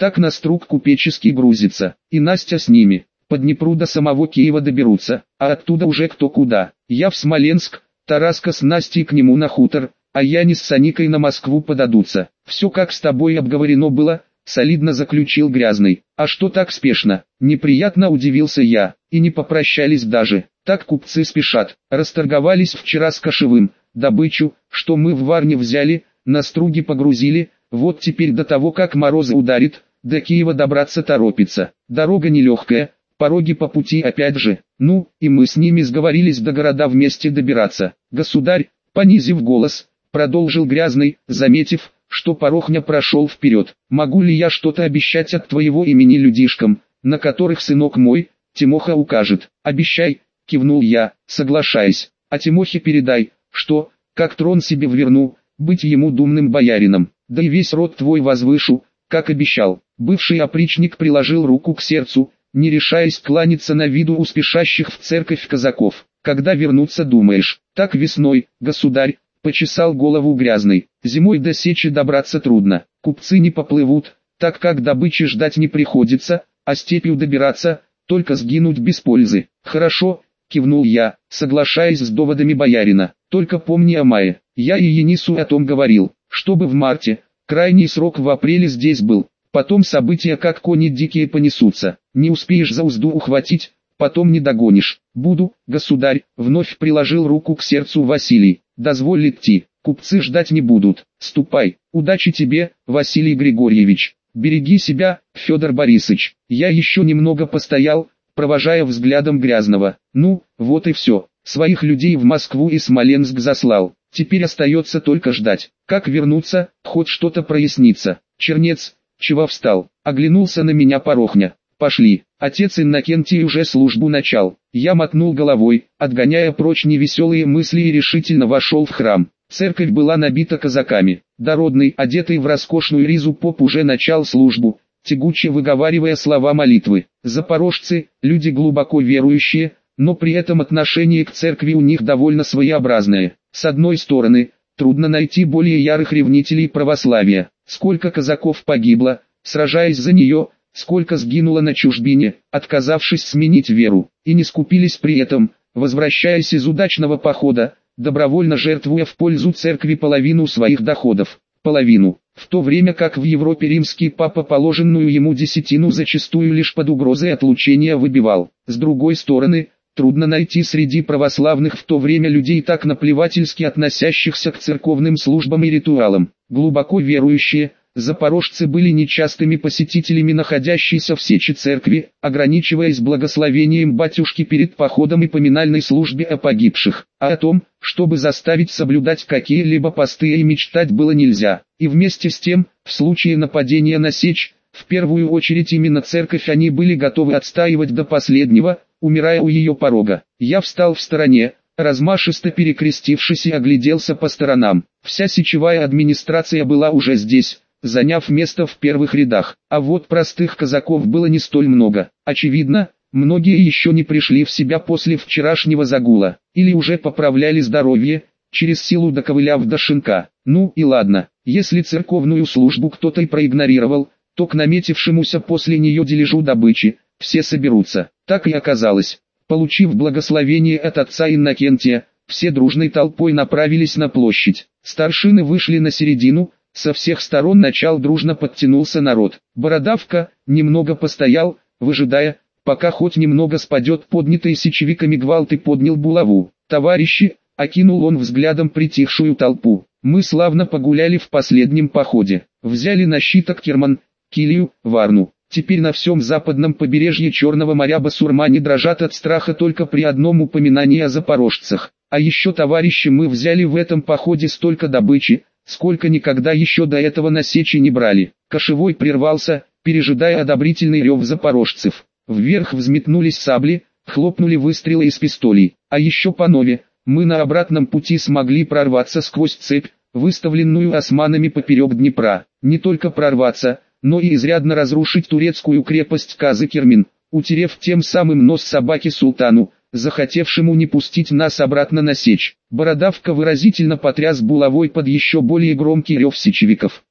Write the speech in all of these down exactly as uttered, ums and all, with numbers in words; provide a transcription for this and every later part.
Так на струк купеческий грузится, и Настя с ними. По Днепру до самого Киева доберутся, а оттуда уже кто куда. Я в Смоленск, Тараска с Настей к нему на хутор, а Яни с Саникой на Москву подадутся. Все как с тобой обговорено было, солидно заключил Грязный. А что так спешно? Неприятно удивился я, и не попрощались даже. Так купцы спешат. Расторговались вчера с Кошевым, добычу, что мы в Варне взяли, на струги погрузили, вот теперь до того как морозы ударит, до Киева добраться торопится. Дорога нелегкая, пороги по пути опять же. Ну, и мы с ними сговорились до города вместе добираться. Государь, понизив голос, продолжил Грязный, заметив, что Порохня прошел вперед. Могу ли я что-то обещать от твоего имени людишкам, на которых сынок мой, Тимоха укажет? Обещай, кивнул я, соглашаясь. А Тимохе передай, что, как трон себе вверну, быть ему думным боярином, да и весь род твой возвышу, как обещал. Бывший опричник приложил руку к сердцу, не решаясь кланяться на виду у спешащих в церковь казаков. Когда вернуться думаешь? Так весной, государь, почесал голову Грязный. Зимой до сечи добраться трудно, купцы не поплывут, так как добычи ждать не приходится, а степью добираться, только сгинуть без пользы. Хорошо, кивнул я, соглашаясь с доводами боярина. Только помни о мае. Я и Енису о том говорил, чтобы в марте, крайний срок в апреле здесь был. Потом события как кони дикие понесутся. Не успеешь за узду ухватить, потом не догонишь. Буду, государь, вновь приложил руку к сердцу Василий. Дозволь идти, купцы ждать не будут. Ступай, удачи тебе, Василий Григорьевич. Береги себя, Федор Борисович. Я еще немного постоял, провожая взглядом Грязного. Ну, вот и все. Своих людей в Москву и Смоленск заслал. Теперь остается только ждать. Как вернуться, хоть что-то прояснится. Чернец, чего встал? Оглянулся на меня Порохня. Пошли. Отец Иннокентий уже службу начал. Я мотнул головой, отгоняя прочь невеселые мысли, и решительно вошел в храм. Церковь была набита казаками. Дородный, одетый в роскошную ризу поп уже начал службу, тягуче выговаривая слова молитвы. Запорожцы, люди глубоко верующие, но при этом отношение к церкви у них довольно своеобразное. С одной стороны, трудно найти более ярых ревнителей православия. Сколько казаков погибло, сражаясь за нее, сколько сгинуло на чужбине, отказавшись сменить веру, и не скупились при этом, возвращаясь из удачного похода, добровольно жертвуя в пользу церкви половину своих доходов. Половину, в то время как в Европе римский папа положенную ему десятину зачастую лишь под угрозой отлучения выбивал. С другой стороны, трудно найти среди православных в то время людей так наплевательски относящихся к церковным службам и ритуалам. Глубоко верующие, запорожцы были нечастыми посетителями находящейся в сече церкви, ограничиваясь благословением батюшки перед походом и поминальной службе о погибших, а о том, чтобы заставить соблюдать какие-либо посты и мечтать было нельзя. И вместе с тем, в случае нападения на сечь, в первую очередь именно церковь они были готовы отстаивать до последнего, умирая у ее порога. Я встал в стороне, размашисто перекрестившись, и огляделся по сторонам. Вся сечевая администрация была уже здесь, заняв место в первых рядах, а вот простых казаков было не столь много. Очевидно, многие еще не пришли в себя после вчерашнего загула, или уже поправляли здоровье, через силу доковыляв до шинка. Ну и ладно, если церковную службу кто-то и проигнорировал, то к наметившемуся после нее дележу добычи, все соберутся. Так и оказалось. Получив благословение от отца Иннокентия, все дружной толпой направились на площадь. Старшины вышли на середину, со всех сторон начал дружно подтянулся народ. Бородавка немного постоял, выжидая, пока хоть немного спадет поднятый сечевиками гвалт, и поднял булаву. «Товарищи!» — окинул он взглядом притихшую толпу. «Мы славно погуляли в последнем походе. Взяли на щиток Керман, Килию, Варну. Теперь на всем западном побережье Черного моря басурмане дрожат от страха только при одном упоминании о запорожцах. А еще, товарищи, мы взяли в этом походе столько добычи, сколько никогда еще до этого на сечи не брали». Кошевой прервался, пережидая одобрительный рев запорожцев. Вверх взметнулись сабли, хлопнули выстрелы из пистолей. А еще по нове, мы на обратном пути смогли прорваться сквозь цепь, выставленную османами поперек Днепра. Не только прорваться, но и изрядно разрушить турецкую крепость Казы-Кермин, утерев тем самым нос собаке султану, захотевшему не пустить нас обратно на сечь. Бородавка выразительно потряс булавой под еще более громкий рев сечевиков.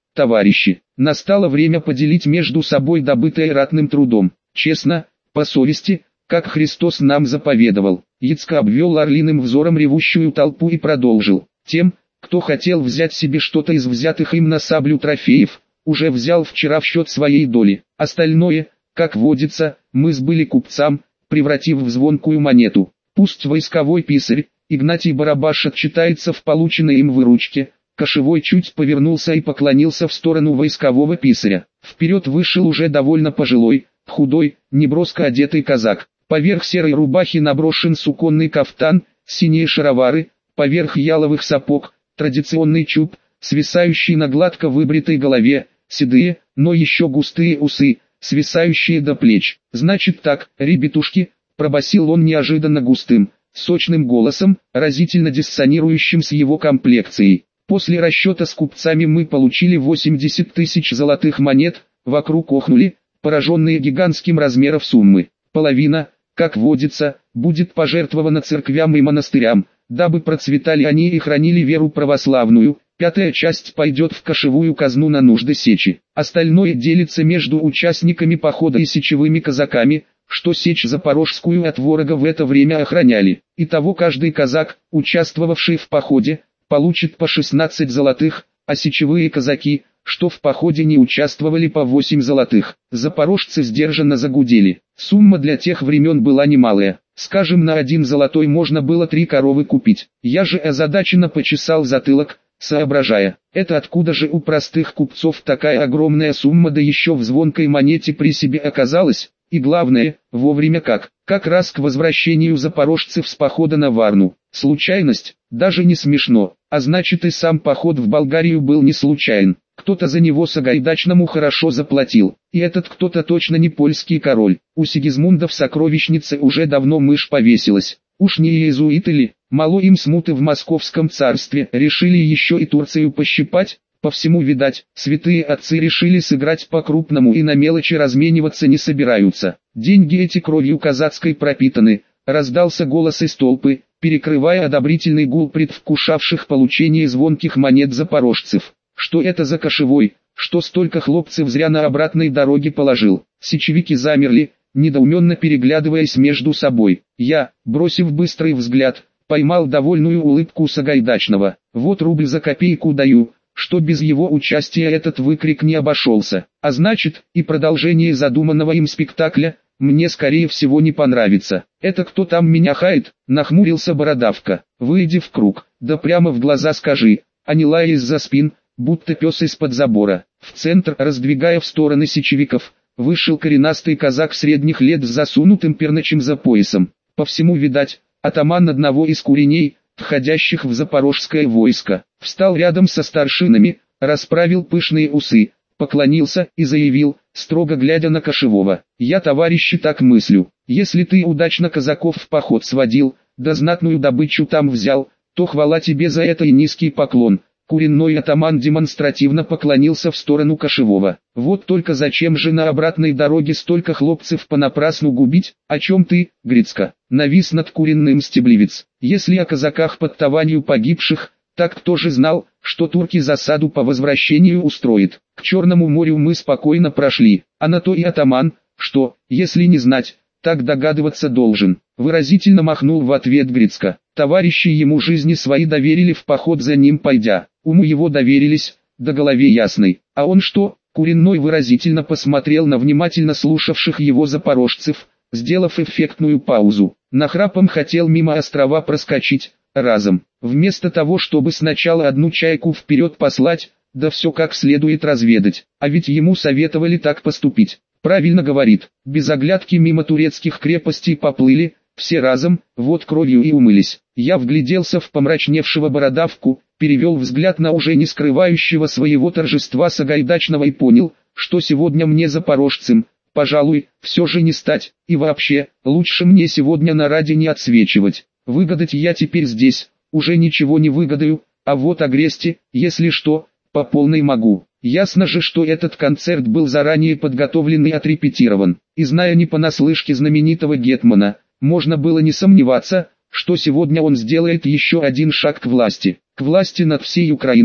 товарищи, настало время поделить между собой добытое ратным трудом, честно, по совести, как Христос нам заповедовал. Яцко обвел орлиным взором ревущую толпу и продолжил: тем, кто хотел взять себе что-то из взятых им на саблю трофеев, уже взял вчера в счет своей доли. Остальное, как водится, мы сбыли купцам, превратив в звонкую монету. Пусть войсковой писарь Игнатий Барабаш отчитается в полученной им выручке. Кошевой чуть повернулся и поклонился в сторону войскового писаря. Вперед вышел уже довольно пожилой, худой, неброско одетый казак. Поверх серой рубахи наброшен суконный кафтан, синие шаровары, поверх яловых сапог, традиционный чуб, свисающий на гладко выбритой голове, седые, но еще густые усы, свисающие до плеч. «Значит так, ребятушки», — пробасил он неожиданно густым, сочным голосом, разительно диссонирующим с его комплекцией. «После расчета с купцами мы получили восемьдесят тысяч золотых монет», вокруг охнули, пораженные гигантским размером суммы. Половина, как водится, будет пожертвована церквям и монастырям, дабы процветали они и хранили веру православную. Пятая часть пойдет в кошевую казну на нужды сечи. Остальное делится между участниками похода и сечевыми казаками, что сечь запорожскую от ворога в это время охраняли. Итого каждый казак, участвовавший в походе, получит по шестнадцать золотых, а сечевые казаки, что в походе не участвовали, по восемь золотых. Запорожцы сдержанно загудели. Сумма для тех времен была немалая. Скажем, на один золотой можно было три коровы купить. Я же озадаченно почесал затылок, соображая, это откуда же у простых купцов такая огромная сумма, да еще в звонкой монете при себе оказалась, и главное, вовремя как, как раз к возвращению запорожцев с похода на Варну. Случайность? Даже не смешно, а значит и сам поход в Болгарию был не случайен. Кто-то за него Сагайдачному хорошо заплатил, и этот кто-то точно не польский король. У Сигизмунда в сокровищнице уже давно мышь повесилась. Уж не иезуиты ли, мало им смуты в московском царстве, решили еще и Турцию пощипать? По всему видать, святые отцы решили сыграть по-крупному и на мелочи размениваться не собираются. Деньги эти кровью казацкой пропитаны, раздался голос из толпы, перекрывая одобрительный гул предвкушавших получение звонких монет запорожцев. Что это за кошевой, что столько хлопцев зря на обратной дороге положил? Сечевики замерли, недоуменно переглядываясь между собой. Я, бросив быстрый взгляд, поймал довольную улыбку Сагайдачного. Вот рубль за копейку даю, что без его участия этот выкрик не обошелся. А значит, и продолжение задуманного им спектакля мне скорее всего не понравится. Это кто там меня хает? Нахмурился бородавка. Выйди в круг, да прямо в глаза скажи, а не лай из-за спин, будто пес из-под забора. В центр, раздвигая в стороны сечевиков, вышел коренастый казак средних лет с засунутым перначем за поясом. По всему видать, атаман одного из куреней, входящих в запорожское войско. Встал рядом со старшинами, расправил пышные усы, поклонился и заявил, строго глядя на кошевого: «Я, товарищи, так мыслю. Если ты удачно казаков в поход сводил, да знатную добычу там взял, то хвала тебе за это и низкий поклон». Куренной атаман демонстративно поклонился в сторону кошевого. «Вот только зачем же на обратной дороге столько хлопцев понапрасну губить? О чем ты, Грицко?» Навис над куренным стеблевец. «Если о казаках под Таванью погибших, так кто же знал, что турки засаду по возвращению устроят? К Черному морю мы спокойно прошли, а на то и атаман, что, если не знать, так догадываться должен». Выразительно махнул в ответ Грицко. Товарищи ему жизни свои доверили в поход за ним пойдя. Уму его доверились, да голове ясной. А он что? Куренной выразительно посмотрел на внимательно слушавших его запорожцев, сделав эффектную паузу. Нахрапом хотел мимо острова проскочить, разом. Вместо того, чтобы сначала одну чайку вперед послать, да все как следует разведать. А ведь ему советовали так поступить. Правильно говорит, без оглядки мимо турецких крепостей поплыли, все разом, вот кровью и умылись. Я вгляделся в помрачневшего бородавку, перевел взгляд на уже не скрывающего своего торжества Сагайдачного и понял, что сегодня мне запорожцем, пожалуй, все же не стать, и вообще, лучше мне сегодня на раде не отсвечивать. Выгадать я теперь здесь, уже ничего не выгадаю, а вот огрести, если что, по полной могу. Ясно же, что этот концерт был заранее подготовлен и отрепетирован, и зная не понаслышке знаменитого гетмана, можно было не сомневаться, что сегодня он сделает еще один шаг к власти, к власти над всей Украиной,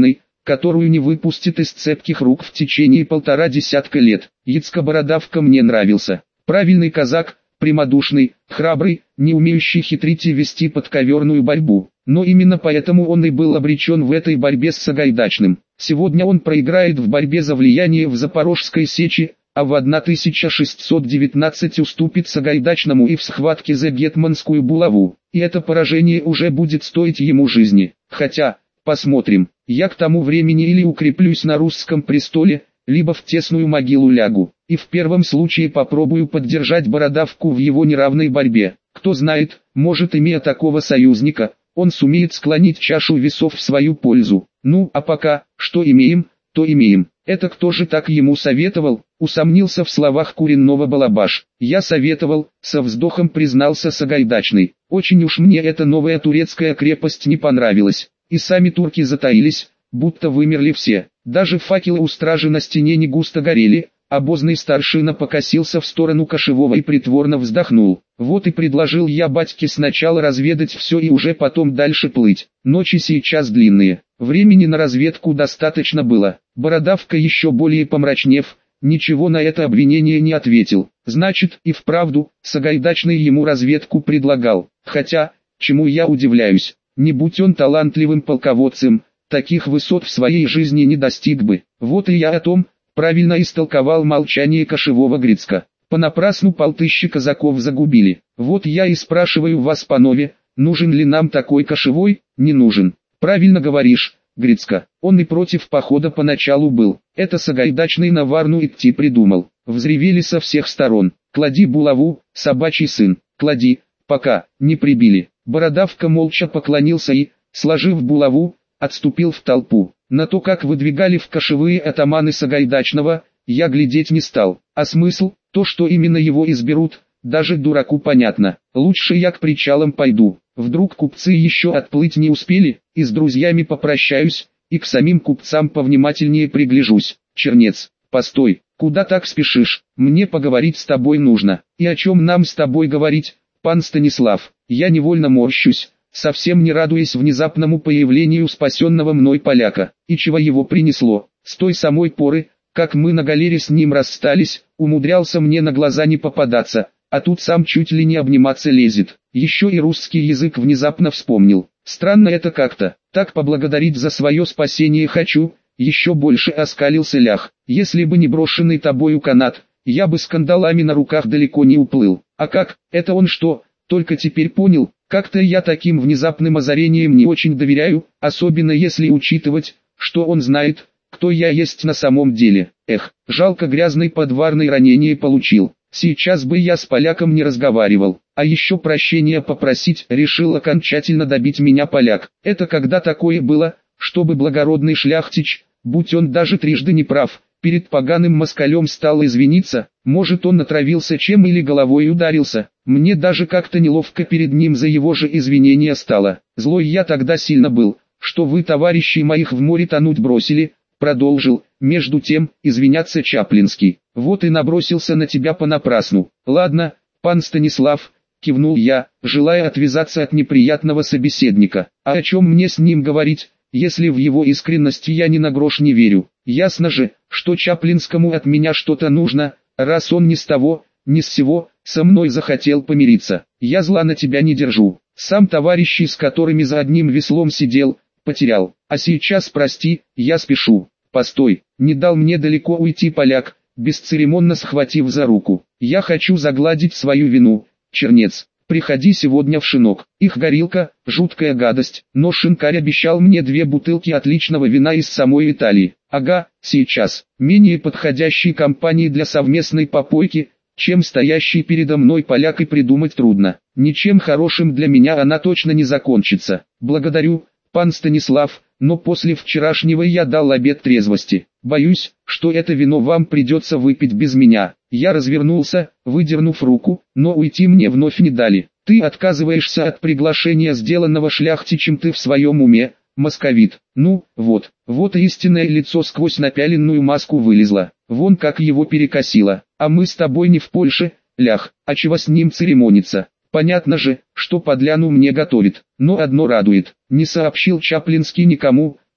которую не выпустит из цепких рук в течение полтора десятка лет. Яцко-бородавка мне нравился. Правильный казак, прямодушный, храбрый, не умеющий хитрить и вести подковерную борьбу. Но именно поэтому он и был обречен в этой борьбе с Сагайдачным. Сегодня он проиграет в борьбе за влияние в Запорожской сечи, а в тысяча шестьсот девятнадцатом уступит Сагайдачному и в схватке за гетманскую булаву. И это поражение уже будет стоить ему жизни. Хотя, посмотрим, я к тому времени или укреплюсь на русском престоле, либо в тесную могилу лягу. И в первом случае попробую поддержать Бородавку в его неравной борьбе. Кто знает, может, имея такого союзника, он сумеет склонить чашу весов в свою пользу. Ну, а пока, что имеем, то имеем. Это кто же так ему советовал? Усомнился в словах Куренного Балабаш. Я советовал, со вздохом признался Сагайдачный. Очень уж мне эта новая турецкая крепость не понравилась. И сами турки затаились, будто вымерли все. Даже факелы у стражи на стене не густо горели. Обозный старшина покосился в сторону Кошевого и притворно вздохнул. Вот и предложил я батьке сначала разведать все и уже потом дальше плыть. Ночи сейчас длинные, времени на разведку достаточно было. Бородавка, еще более помрачнев, ничего на это обвинение не ответил. Значит, и вправду, Сагайдачный ему разведку предлагал. Хотя, чему я удивляюсь, не будь он талантливым полководцем, таких высот в своей жизни не достиг бы. Вот и я о том, правильно истолковал молчание Кошевого Грицка. Понапрасну полтыщи казаков загубили. Вот я и спрашиваю вас, панове, нужен ли нам такой Кошевой? Не нужен. Правильно говоришь, Грицка. Он и против похода поначалу был. Это Сагайдачный на Варну идти придумал. Взревели со всех сторон. Клади булаву, собачий сын, клади, пока не прибили. Бородавка молча поклонился и, сложив булаву, отступил в толпу. На то, как выдвигали в Кошевые атаманы Сагайдачного, я глядеть не стал. А смысл? То, что именно его изберут, даже дураку понятно. Лучше я к причалам пойду. Вдруг купцы еще отплыть не успели, и с друзьями попрощаюсь, и к самим купцам повнимательнее пригляжусь. Чернец, постой, куда так спешишь? Мне поговорить с тобой нужно. И о чем нам с тобой говорить, пан Станислав? Я невольно морщусь, совсем не радуясь внезапному появлению спасенного мной поляка. И чего его принесло? С той самой поры, как мы на галере с ним расстались, умудрялся мне на глаза не попадаться, а тут сам чуть ли не обниматься лезет. Еще и русский язык внезапно вспомнил. Странно это как-то. Так поблагодарить за свое спасение хочу. Еще больше оскалился лях. Если бы не брошенный тобою канат, я бы с кандалами на руках далеко не уплыл. А как, это он что, только теперь понял? Как-то я таким внезапным озарением не очень доверяю, особенно если учитывать, что он знает, кто я есть на самом деле. Эх, жалко, грязный подварный ранение получил. Сейчас бы я с поляком не разговаривал. А еще прощения попросить, решил окончательно добить меня поляк. Это когда такое было, чтобы благородный шляхтич, будь он даже трижды не прав, перед поганым москалем стал извиниться? Может, он натравился чем или головой ударился? Мне даже как-то неловко перед ним за его же извинения стало. Злой я тогда сильно был, что вы, товарищи моих, в море тонуть бросили. Продолжил, между тем, извиняться Чаплинский. Вот и набросился на тебя понапрасну. Ладно, пан Станислав, кивнул я, желая отвязаться от неприятного собеседника. А о чем мне с ним говорить, если в его искренности я ни на грош не верю? Ясно же, что Чаплинскому от меня что-то нужно, раз он ни с того, ни с сего, со мной захотел помириться. Я зла на тебя не держу. Сам товарищи, с которыми за одним веслом сидел, потерял. А сейчас прости, я спешу. Постой, не дал мне далеко уйти поляк, бесцеремонно схватив за руку. Я хочу загладить свою вину, чернец. Приходи сегодня в Шинок. Их горилка, жуткая гадость, но шинкарь обещал мне две бутылки отличного вина из самой Италии. Ага, сейчас. Менее подходящей компании для совместной попойки, чем стоящий передо мной поляк, и придумать трудно. Ничем хорошим для меня она точно не закончится. Благодарю, пан Станислав, но после вчерашнего я дал обет трезвости. Боюсь, что это вино вам придется выпить без меня. Я развернулся, выдернув руку, но уйти мне вновь не дали. Ты отказываешься от приглашения, сделанного шляхтичем, ты в своем уме, московит. Ну, вот, вот истинное лицо сквозь напяленную маску вылезло. Вон как его перекосило. А мы с тобой не в Польше, лях, а чего с ним церемониться? Понятно же, что подляну мне готовит, но одно радует, не сообщил Чаплинский никому,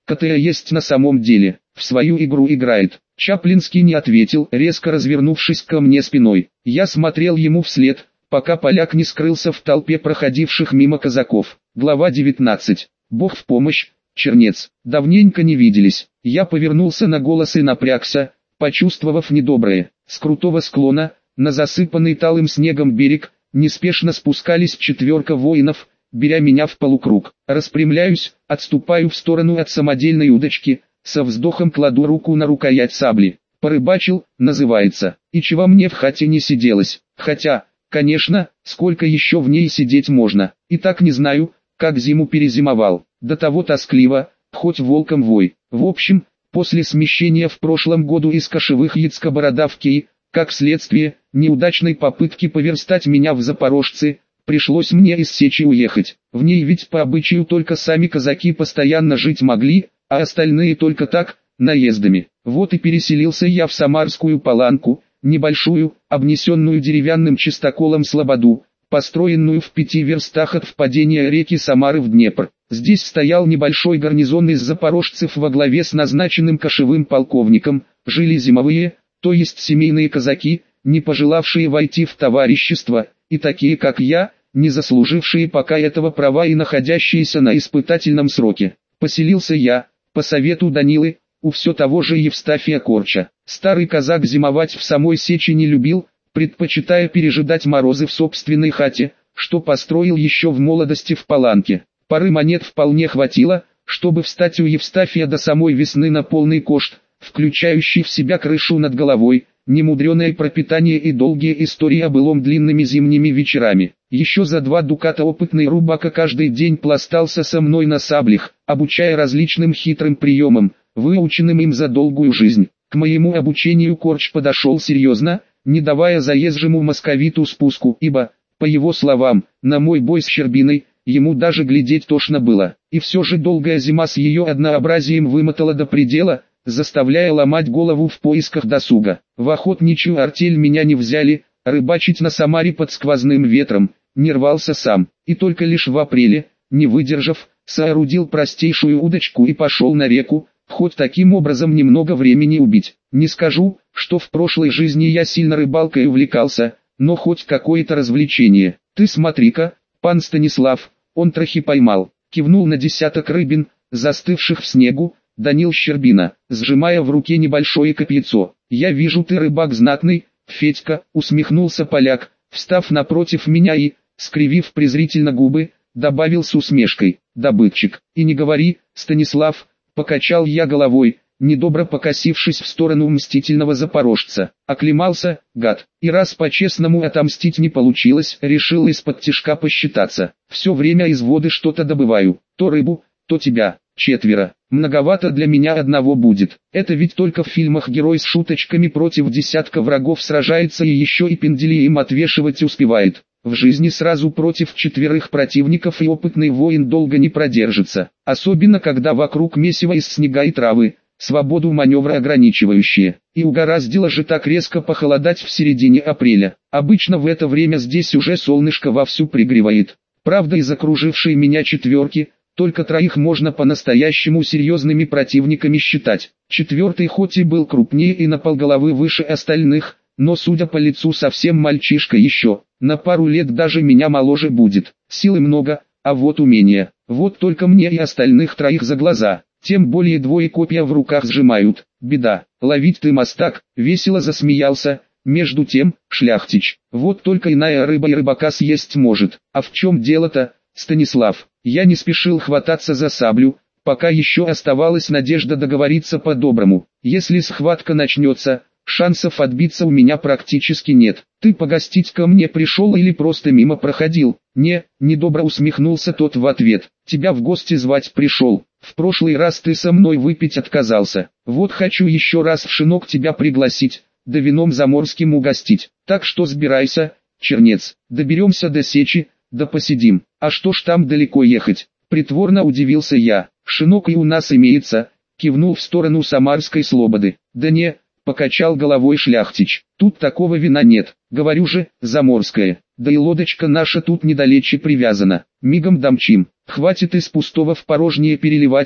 КТА есть на самом деле, в свою игру играет. Чаплинский не ответил, резко развернувшись ко мне спиной. Я смотрел ему вслед, пока поляк не скрылся в толпе проходивших мимо казаков. Глава девятнадцать. Бог в помощь, Чернец. Давненько не виделись. Я повернулся на голос и напрягся, почувствовав недоброе. С крутого склона, на засыпанный талым снегом берег, неспешно спускались четверка воинов, беря меня в полукруг. Распрямляюсь, отступаю в сторону от самодельной удочки, со вздохом кладу руку на рукоять сабли. Порыбачил, называется. И чего мне в хате не сиделось. Хотя, конечно, сколько еще в ней сидеть можно. И так не знаю, как зиму перезимовал. До того тоскливо, хоть волком вой. В общем, после смещения в прошлом году из Кошевых Яцко-Бородавки, как следствие, неудачной попытки поверстать меня в запорожцы, пришлось мне из Сечи уехать. В ней ведь по обычаю только сами казаки постоянно жить могли, а остальные только так, наездами. Вот и переселился я в Самарскую Паланку, небольшую, обнесенную деревянным чистоколом слободу, построенную в пяти верстах от впадения реки Самары в Днепр. Здесь стоял небольшой гарнизон из запорожцев во главе с назначенным кошевым полковником, жили зимовые, то есть семейные казаки, не пожелавшие войти в товарищество, и такие как я, не заслужившие пока этого права и находящиеся на испытательном сроке. Поселился я, по совету Данилы, у все того же Евстафия Корча. Старый казак зимовать в самой Сечи не любил, предпочитая пережидать морозы в собственной хате, что построил еще в молодости в Паланке. Пары монет вполне хватило, чтобы встать у Евстафия до самой весны на полный кошт, включающий в себя крышу над головой, немудреное пропитание и долгие истории о былом длинными зимними вечерами. Еще за два дуката опытный рубака каждый день пластался со мной на саблях, обучая различным хитрым приемам, выученным им за долгую жизнь. К моему обучению Корч подошел серьезно, не давая заезжему московиту спуску, ибо, по его словам, на мой бой с Щербиной, ему даже глядеть тошно было. И все же долгая зима с ее однообразием вымотала до предела, заставляя ломать голову в поисках досуга. В охотничью артель меня не взяли, рыбачить на Самаре под сквозным ветром, не рвался сам, и только лишь в апреле, не выдержав, соорудил простейшую удочку и пошел на реку, хоть таким образом немного времени убить. Не скажу, что в прошлой жизни я сильно рыбалкой увлекался, но хоть какое-то развлечение. Ты смотри-ка, пан Станислав, он трохи поймал, кивнул на десяток рыбин, застывших в снегу, Данил Щербина, сжимая в руке небольшое копьецо. Я вижу, ты рыбак знатный, Федька, усмехнулся поляк, встав напротив меня и, скривив презрительно губы, добавил с усмешкой: добытчик. И не говори, Станислав, покачал я головой, недобро покосившись в сторону мстительного запорожца. Оклемался, гад, и раз по-честному отомстить не получилось, решил из-под тишка посчитаться. Все время из воды что-то добываю, то рыбу, то тебя. Четверо. Многовато для меня одного будет. Это ведь только в фильмах герой с шуточками против десятка врагов сражается и еще и пендели им отвешивать успевает. В жизни сразу против четверых противников и опытный воин долго не продержится. Особенно когда вокруг месиво из снега и травы, свободу маневра ограничивающие. И угораздило же так резко похолодать в середине апреля. Обычно в это время здесь уже солнышко вовсю пригревает. Правда, из окружившей меня четверки, только троих можно по-настоящему серьезными противниками считать. Четвертый хоть и был крупнее и на полголовы выше остальных, но судя по лицу совсем мальчишка еще, на пару лет даже меня моложе будет. Силы много, а вот умения, вот только мне и остальных троих за глаза, тем более двое копья в руках сжимают. Беда, ловить ты мастак, весело засмеялся. Между тем, Шляхтич, вот только иная рыба и рыбака съесть может. А в чем дело-то, Станислав? Я не спешил хвататься за саблю, пока еще оставалась надежда договориться по-доброму. Если схватка начнется, шансов отбиться у меня практически нет. Ты погостить ко мне пришел или просто мимо проходил? Не, недобро усмехнулся тот в ответ. Тебя в гости звать пришел. В прошлый раз ты со мной выпить отказался. Вот хочу еще раз в шинок тебя пригласить, да вином заморским угостить. Так что сбирайся, Чернец, доберемся до Сечи, да посидим. А что ж там далеко ехать? Притворно удивился я. Шинок и у нас имеется, кивнул в сторону Самарской Слободы. Да не, покачал головой Шляхтич. Тут такого вина нет, говорю же, заморское. Да и лодочка наша тут недалече привязана. Мигом домчим. Хватит из пустого в порожнее переливать,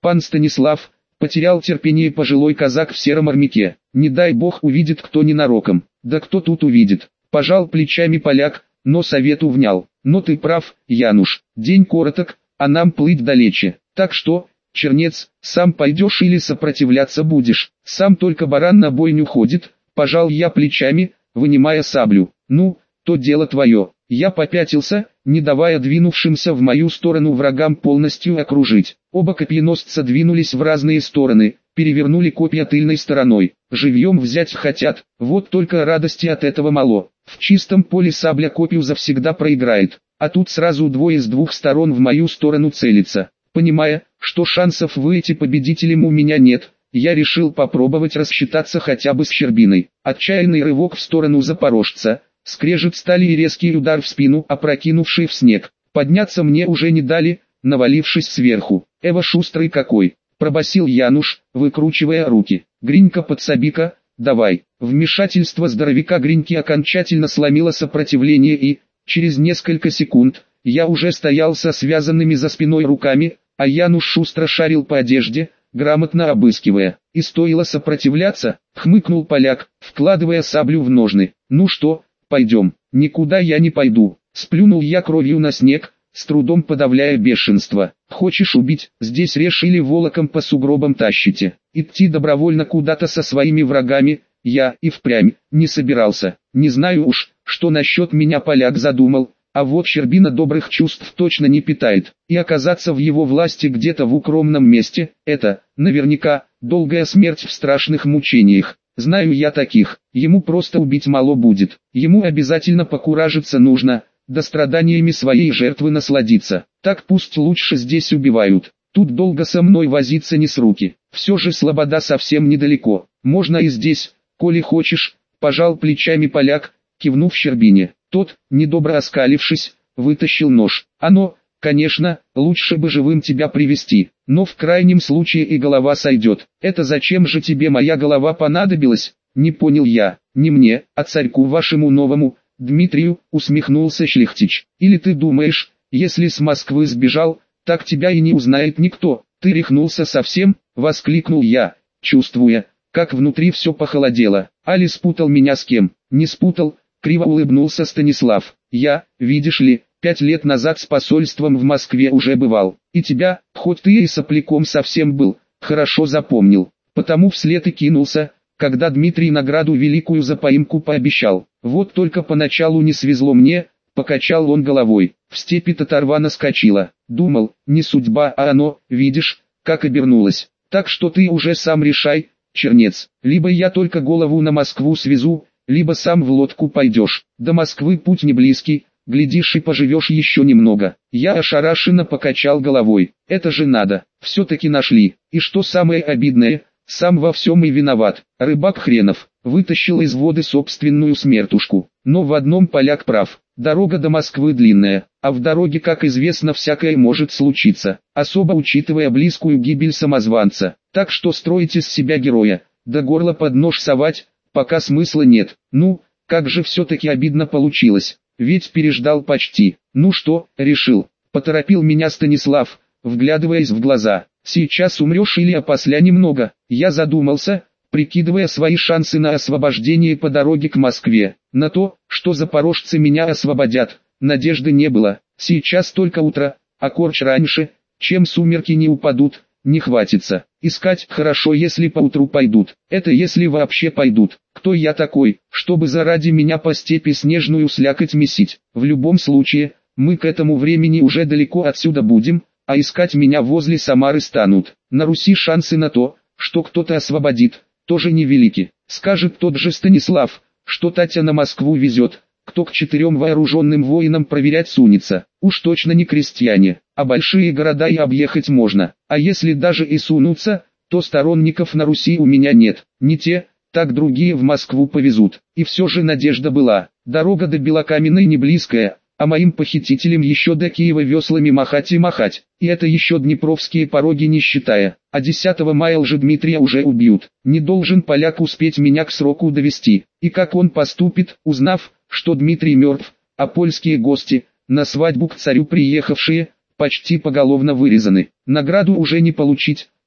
Пан Станислав, потерял терпение пожилой казак в сером армяке. Не дай бог увидит кто ненароком. Да кто тут увидит? Пожал плечами поляк, но совету внял. Но ты прав, Януш, день короток, а нам плыть далече. Так что, чернец, сам пойдешь или сопротивляться будешь? Сам только баран на бойню ходит, пожал я плечами, вынимая саблю. Ну, то дело твое. Я попятился, не давая двинувшимся в мою сторону врагам полностью окружить. Оба копьеносца двинулись в разные стороны, перевернули копья тыльной стороной. Живьем взять хотят, вот только радости от этого мало. В чистом поле сабля копью завсегда проиграет, а тут сразу двое с двух сторон в мою сторону целятся. Понимая, что шансов выйти победителем у меня нет, я решил попробовать рассчитаться хотя бы с Щербиной. Отчаянный рывок в сторону запорожца, скрежет стали и резкий удар в спину, опрокинувший в снег. Подняться мне уже не дали, навалившись сверху. «Эва шустрый какой!» – пробасил Януш, выкручивая руки. «Гринька подсоби-ка, давай!» Вмешательство здоровяка Гриньки окончательно сломило сопротивление и, через несколько секунд, я уже стоял со связанными за спиной руками, а Януш шустро шарил по одежде, грамотно обыскивая. «И стоило сопротивляться», — хмыкнул поляк, вкладывая саблю в ножны. «Ну что, пойдем?» «Никуда я не пойду», — сплюнул я кровью на снег, с трудом подавляя бешенство. «Хочешь убить, здесь режь или волоком по сугробам тащите». Идти добровольно куда-то со своими врагами, я и впрямь не собирался. Не знаю уж, что насчет меня поляк задумал, а вот Щербина добрых чувств точно не питает. И оказаться в его власти где-то в укромном месте, это, наверняка, долгая смерть в страшных мучениях. Знаю я таких, ему просто убить мало будет. Ему обязательно покуражиться нужно, да страданиями своей жертвы насладиться. Так пусть лучше здесь убивают. Тут долго со мной возиться не с руки. Все же слобода совсем недалеко. Можно и здесь, коли хочешь, пожал плечами поляк, кивнув Щербине. Тот, недобро оскалившись, вытащил нож. Оно, конечно, лучше бы живым тебя привести, но в крайнем случае и голова сойдет. Это зачем же тебе моя голова понадобилась? Не понял я. Не мне, а царьку вашему новому, Дмитрию, усмехнулся Шляхтич. Или ты думаешь, если с Москвы сбежал, так тебя и не узнает никто? Ты рехнулся совсем? Воскликнул я, чувствуя, как внутри все похолодело. Али спутал меня с кем? Не спутал, криво улыбнулся Станислав. Я, видишь ли, пять лет назад с посольством в Москве уже бывал. И тебя, хоть ты и сопляком совсем был, хорошо запомнил. Потому вслед и кинулся, когда Дмитрий награду великую за поимку пообещал. Вот только поначалу не свезло мне, покачал он головой. В степи татарва наскочила. Думал, не судьба, а оно, видишь, как обернулось. Так что ты уже сам решай, чернец. Либо я только голову на Москву свезу, либо сам в лодку пойдешь. До Москвы путь не близкий, глядишь и поживешь еще немного. Я ошарашенно покачал головой. Это же надо, все-таки нашли. И что самое обидное, сам во всем и виноват. Рыбак хренов, вытащил из воды собственную смертушку. Но в одном поляк прав. Дорога до Москвы длинная, а в дороге, как известно, всякое может случиться, особо учитывая близкую гибель самозванца. Так что строить из себя героя, да горло под нож совать, пока смысла нет. Ну, как же все-таки обидно получилось, ведь переждал почти. Ну что, решил, поторопил меня Станислав, вглядываясь в глаза. Сейчас умрешь или опосля немного? Я задумался, прикидывая свои шансы на освобождение по дороге к Москве. На то, что запорожцы меня освободят, надежды не было. Сейчас только утро, а корч раньше, чем сумерки не упадут, не хватится. Искать хорошо, если поутру пойдут. Это если вообще пойдут. Кто я такой, чтобы заради меня по степи снежную слякоть месить? В любом случае, мы к этому времени уже далеко отсюда будем, а искать меня возле Самары станут. На Руси шансы на то, что кто-то освободит, тоже невелики. Скажет тот же Станислав, что Татя на Москву везет, кто к четырем вооруженным воинам проверять сунется. Уж точно не крестьяне, а большие города и объехать можно. А если даже и сунутся, то сторонников на Руси у меня нет. Не те, так другие в Москву повезут. И все же надежда была. Дорога до Белокаменной не близкая, а моим похитителям еще до Киева веслами махать и махать. И это еще днепровские пороги не считая. А десятого мая Лжедмитрия уже убьют. Не должен поляк успеть меня к сроку довести. И как он поступит, узнав, что Дмитрий мертв, а польские гости, на свадьбу к царю приехавшие, почти поголовно вырезаны. Награду уже не получить,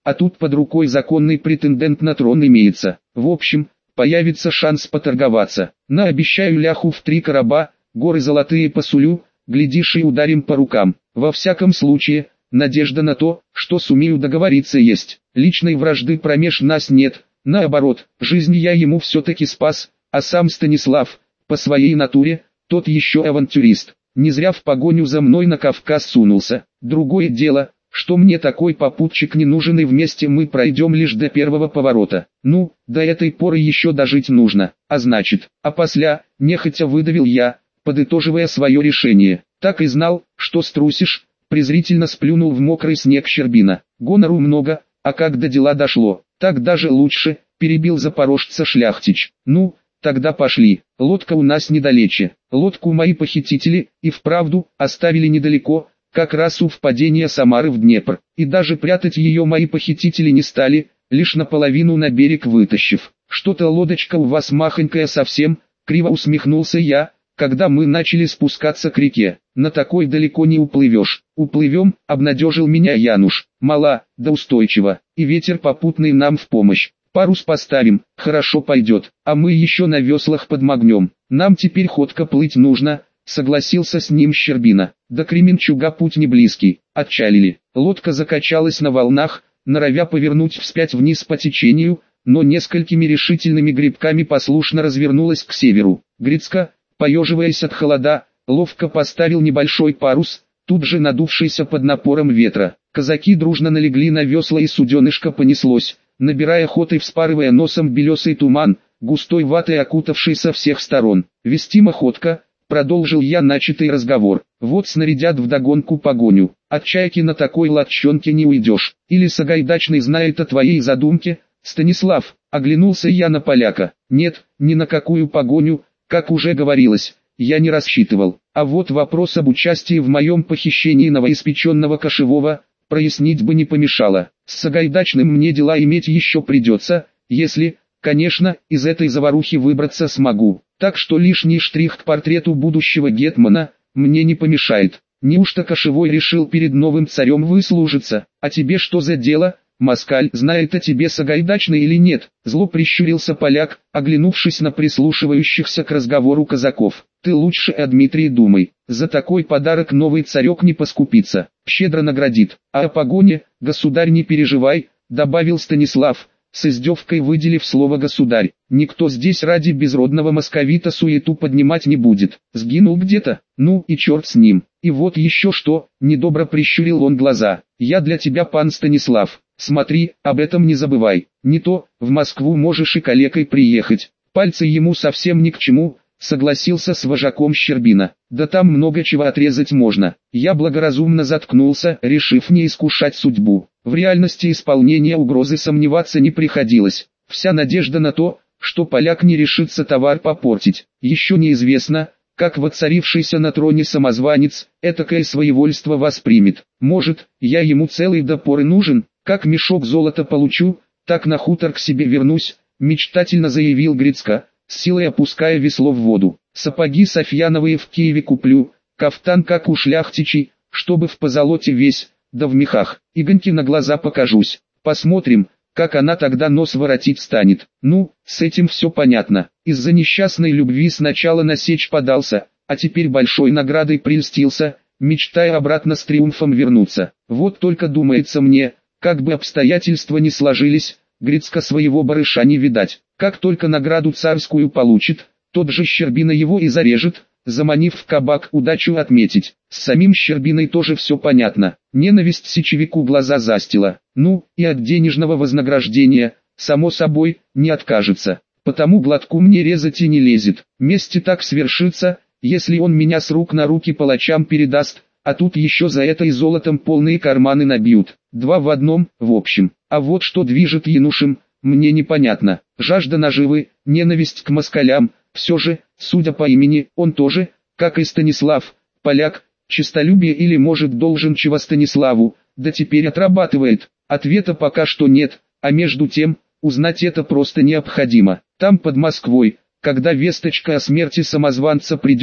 а тут под рукой законный претендент на трон имеется. В общем, появится шанс поторговаться. Наобещаю ляху в три короба, горы золотые посулю, глядишь и ударим по рукам. Во всяком случае, надежда на то, что сумею договориться есть. Личной вражды промеж нас нет, наоборот, жизнь я ему все-таки спас, а сам Станислав, по своей натуре, тот еще авантюрист. Не зря в погоню за мной на Кавказ сунулся. Другое дело, что мне такой попутчик не нужен, и вместе мы пройдем лишь до первого поворота. Ну, до этой поры еще дожить нужно, а значит, а после, нехотя выдавил я, подытоживая свое решение. Так и знал, что струсишь, презрительно сплюнул в мокрый снег Щербина. Гонору много, а как до дела дошло, так даже лучше, перебил запорожца Шляхтич. Ну, тогда пошли, лодка у нас недалече. Лодку мои похитители, и вправду, оставили недалеко, как раз у впадения Самары в Днепр, и даже прятать ее мои похитители не стали, лишь наполовину на берег вытащив. Что-то лодочка у вас махонькая совсем, криво усмехнулся я, когда мы начали спускаться к реке. На такой далеко не уплывешь. Уплывем, обнадежил меня Януш. Мала, да устойчиво, и ветер попутный нам в помощь. Парус поставим, хорошо пойдет, а мы еще на веслах подмагнем. Нам теперь ходко плыть нужно, согласился с ним Щербина. До Кременчуга путь не близкий. Отчалили. Лодка закачалась на волнах, норовя повернуть вспять вниз по течению, но несколькими решительными грибками послушно развернулась к северу. Грицко, поеживаясь от холода, ловко поставил небольшой парус, тут же надувшийся под напором ветра. Казаки дружно налегли на весла, и суденышко понеслось, набирая ход и вспарывая носом белесый туман, густой ватой окутавший со всех сторон. «Вестима ходка», — продолжил я начатый разговор. «Вот снарядят вдогонку погоню. От чайки на такой лодчонке не уйдешь. Или Сагайдачный знает о твоей задумке, Станислав?» Оглянулся я на поляка. «Нет, ни на какую погоню, как уже говорилось, я не рассчитывал. А вот вопрос об участии в моем похищении новоиспеченного кошевого прояснить бы не помешало. С Сагайдачным мне дела иметь еще придется, если, конечно, из этой заварухи выбраться смогу. Так что лишний штрих к портрету будущего гетмана мне не помешает. Неужто кошевой решил перед новым царем выслужиться? А тебе что за дело, москаль? Знает о тебе Сагайдачный или нет?» Зло прищурился поляк, оглянувшись на прислушивающихся к разговору казаков. «Ты лучше о Дмитрии думай. За такой подарок новый царек не поскупится, щедро наградит. А о погоне, государь, не переживай», добавил Станислав, с издевкой выделив слово «государь». «Никто здесь ради безродного московита суету поднимать не будет. Сгинул где-то, ну и черт с ним. И вот еще что», недобро прищурил он глаза. «Я для тебя, пан Станислав, смотри, об этом не забывай. Не то, в Москву можешь и калекой приехать». Пальцы ему совсем ни к чему, согласился с вожаком Щербина. «Да там много чего отрезать можно». Я благоразумно заткнулся, решив не искушать судьбу. В реальности исполнения угрозы сомневаться не приходилось. Вся надежда на то, что поляк не решится товар попортить. Еще неизвестно, как воцарившийся на троне самозванец этакое своевольство воспримет. Может, я ему целый до поры нужен, как мешок золота получу, так на хутор к себе вернусь, мечтательно заявил Грицко, с силой опуская весло в воду. «Сапоги софьяновые в Киеве куплю, кафтан как у шляхтичей, чтобы в позолоте весь, да в мехах. Игоньке на глаза покажусь. Посмотрим, как она тогда нос воротить станет». Ну, с этим все понятно. Из-за несчастной любви сначала на сечь подался, а теперь большой наградой прельстился, мечтая обратно с триумфом вернуться. Вот только думается мне, как бы обстоятельства ни сложились, Грицко своего барыша не видать. Как только награду царскую получит, тот же Щербина его и зарежет, заманив в кабак удачу отметить. С самим Щербиной тоже все понятно. Ненависть сечевику глаза застила. Ну, и от денежного вознаграждения, само собой, не откажется. Потому глотку мне резать и не лезет. Месть и так свершится, если он меня с рук на руки палачам передаст, а тут еще за это и золотом полные карманы набьют. Два в одном, в общем. А вот что движет Янушем, мне непонятно. Жажда наживы, ненависть к москалям. Все же, судя по имени, он тоже, как и Станислав, поляк, честолюбие или может должен чего Станиславу, да теперь отрабатывает. Ответа пока что нет, а между тем, узнать это просто необходимо. Там под Москвой, когда весточка о смерти самозванца придет,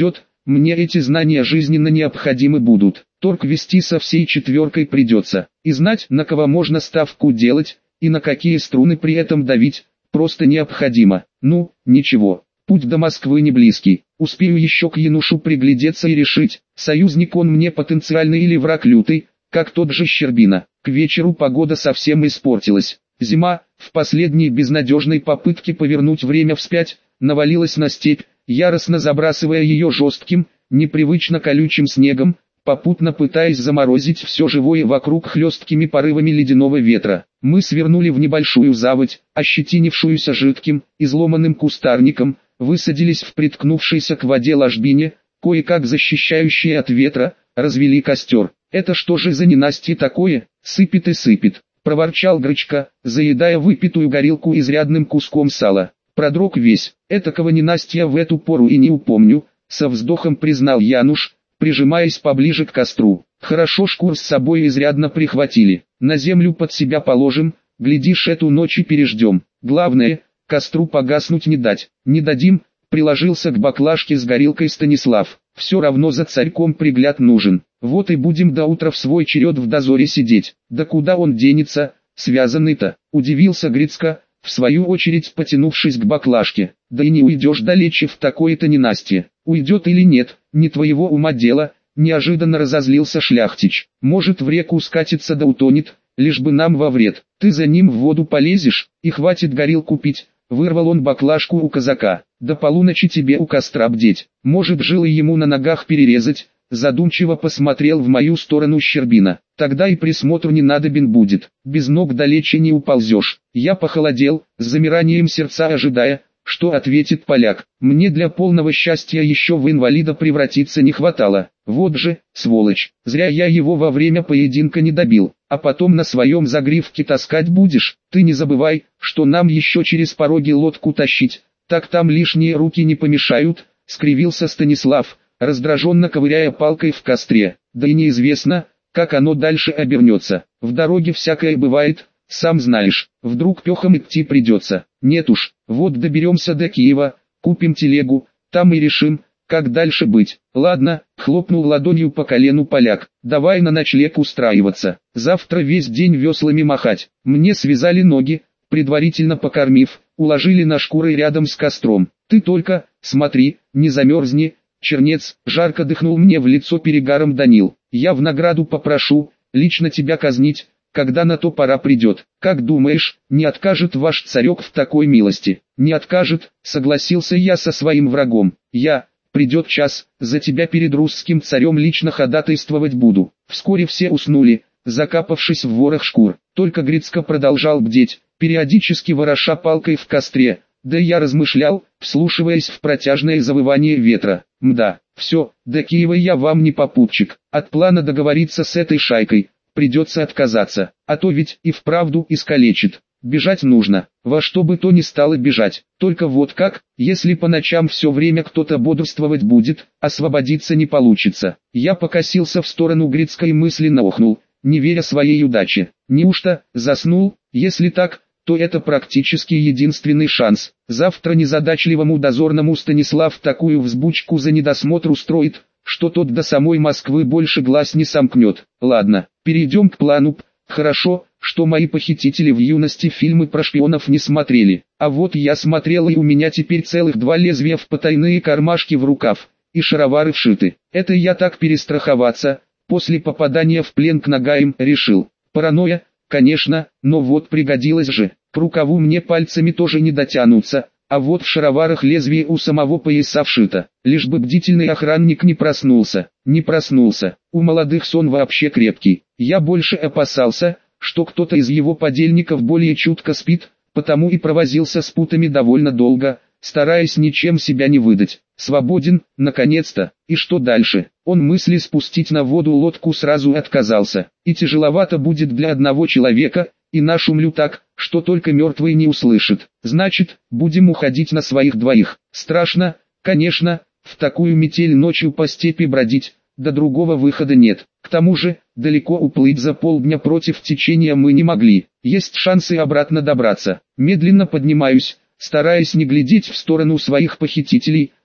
мне эти знания жизненно необходимы будут. Торг вести со всей четверкой придется, и знать, на кого можно ставку делать, и на какие струны при этом давить, просто необходимо. Ну, ничего, путь до Москвы не близкий, успею еще к Янушу приглядеться и решить, союзник он мне потенциальный или враг лютый, как тот же Щербина. К вечеру погода совсем испортилась. Зима, в последней безнадежной попытке повернуть время вспять, навалилась на степь, яростно забрасывая ее жестким, непривычно колючим снегом, попутно пытаясь заморозить все живое вокруг хлесткими порывами ледяного ветра. Мы свернули в небольшую заводь, ощетинившуюся жидким, изломанным кустарником, высадились в приткнувшейся к воде ложбине, кое-как защищающей от ветра, развели костер. «Это что же за ненастье такое, сыпет и сыпет», — проворчал Грачка, заедая выпитую горилку изрядным куском сала. «Продрог весь, этакого ненастья в эту пору и не упомню», — со вздохом признал Януш, прижимаясь поближе к костру. «Хорошо шкур с собой изрядно прихватили, на землю под себя положим, глядишь эту ночь и переждем. Главное, костру погаснуть не дать, не дадим», — приложился к баклажке с горилкой Станислав. «Все равно за царьком пригляд нужен, вот и будем до утра в свой черед в дозоре сидеть». «Да куда он денется, связанный-то?» — удивился Грицко, в свою очередь потянувшись к баклажке. «Да и не уйдешь далече в такое-то ненастье». «Уйдет или нет, не твоего ума дело», — неожиданно разозлился Шляхтич. «Может в реку скатится да утонет, лишь бы нам во вред. Ты за ним в воду полезешь, и хватит горилку пить». Вырвал он баклажку у казака. «До полуночи тебе у костра бдеть, может жилы ему на ногах перерезать». Задумчиво посмотрел в мою сторону Щербина. «Тогда и присмотру не надобен будет, без ног далече не уползешь». Я похолодел, с замиранием сердца ожидая, что ответит поляк. Мне для полного счастья еще в инвалида превратиться не хватало. Вот же, сволочь, зря я его во время поединка не добил. А потом на своем загривке таскать будешь. Ты не забывай, что нам еще через пороги лодку тащить, так там лишние руки не помешают, скривился Станислав, раздраженно ковыряя палкой в костре. Да и неизвестно, как оно дальше обернется. В дороге всякое бывает, сам знаешь, вдруг пехом идти придется. Нет уж, вот доберемся до Киева, купим телегу, там и решим, как дальше быть. Ладно, хлопнул ладонью по колену поляк, давай на ночлег устраиваться. Завтра весь день веслами махать. Мне связали ноги, предварительно покормив, уложили на шкуры рядом с костром. Ты только, смотри, не замерзни. Чернец, жарко дыхнул мне в лицо перегаром Данил. Я в награду попрошу, лично тебя казнить, когда на то пора придет. Как думаешь, не откажет ваш царек в такой милости? Не откажет, согласился я со своим врагом. Я, придет час, за тебя перед русским царем лично ходатайствовать буду. Вскоре все уснули, закапавшись в ворох шкур. Только Грицко продолжал бдеть, периодически вороша палкой в костре. Да я размышлял, вслушиваясь в протяжное завывание ветра. Мда, все, до Киева я вам не попутчик. От плана договориться с этой шайкой придется отказаться, а то ведь и вправду искалечит. Бежать нужно, во что бы то ни стало бежать. Только вот как, если по ночам все время кто-то бодрствовать будет, освободиться не получится. Я покосился в сторону Грицко и мысленно охнул, не веря своей удаче. Неужто заснул? Если так, то это практически единственный шанс. Завтра незадачливому дозорному Станислав такую взбучку за недосмотр устроит, что тот до самой Москвы больше глаз не сомкнет. Ладно, перейдем к плану. Хорошо, что мои похитители в юности фильмы про шпионов не смотрели. А вот я смотрел, и у меня теперь целых два лезвия в потайные кармашки в рукав, и шаровары вшиты. Это я так перестраховаться, после попадания в плен к Нагаям, решил. Паранойя, конечно, но вот пригодилось же. К рукаву мне пальцами тоже не дотянуться, а вот в шароварах лезвие у самого пояса вшито. Лишь бы бдительный охранник не проснулся. Не проснулся. У молодых сон вообще крепкий. Я больше опасался, что кто-то из его подельников более чутко спит, потому и провозился с путами довольно долго, стараясь ничем себя не выдать. Свободен, наконец-то. И что дальше? Он мысли спустить на воду лодку сразу отказался. И тяжеловато будет для одного человека, и нашумлю так, что только мертвый не услышит. Значит, будем уходить на своих двоих. Страшно, конечно, в такую метель ночью по степи бродить, да другого выхода нет. К тому же, далеко уплыть за полдня против течения мы не могли. Есть шансы обратно добраться. Медленно поднимаюсь, стараясь не глядеть в сторону своих похитителей,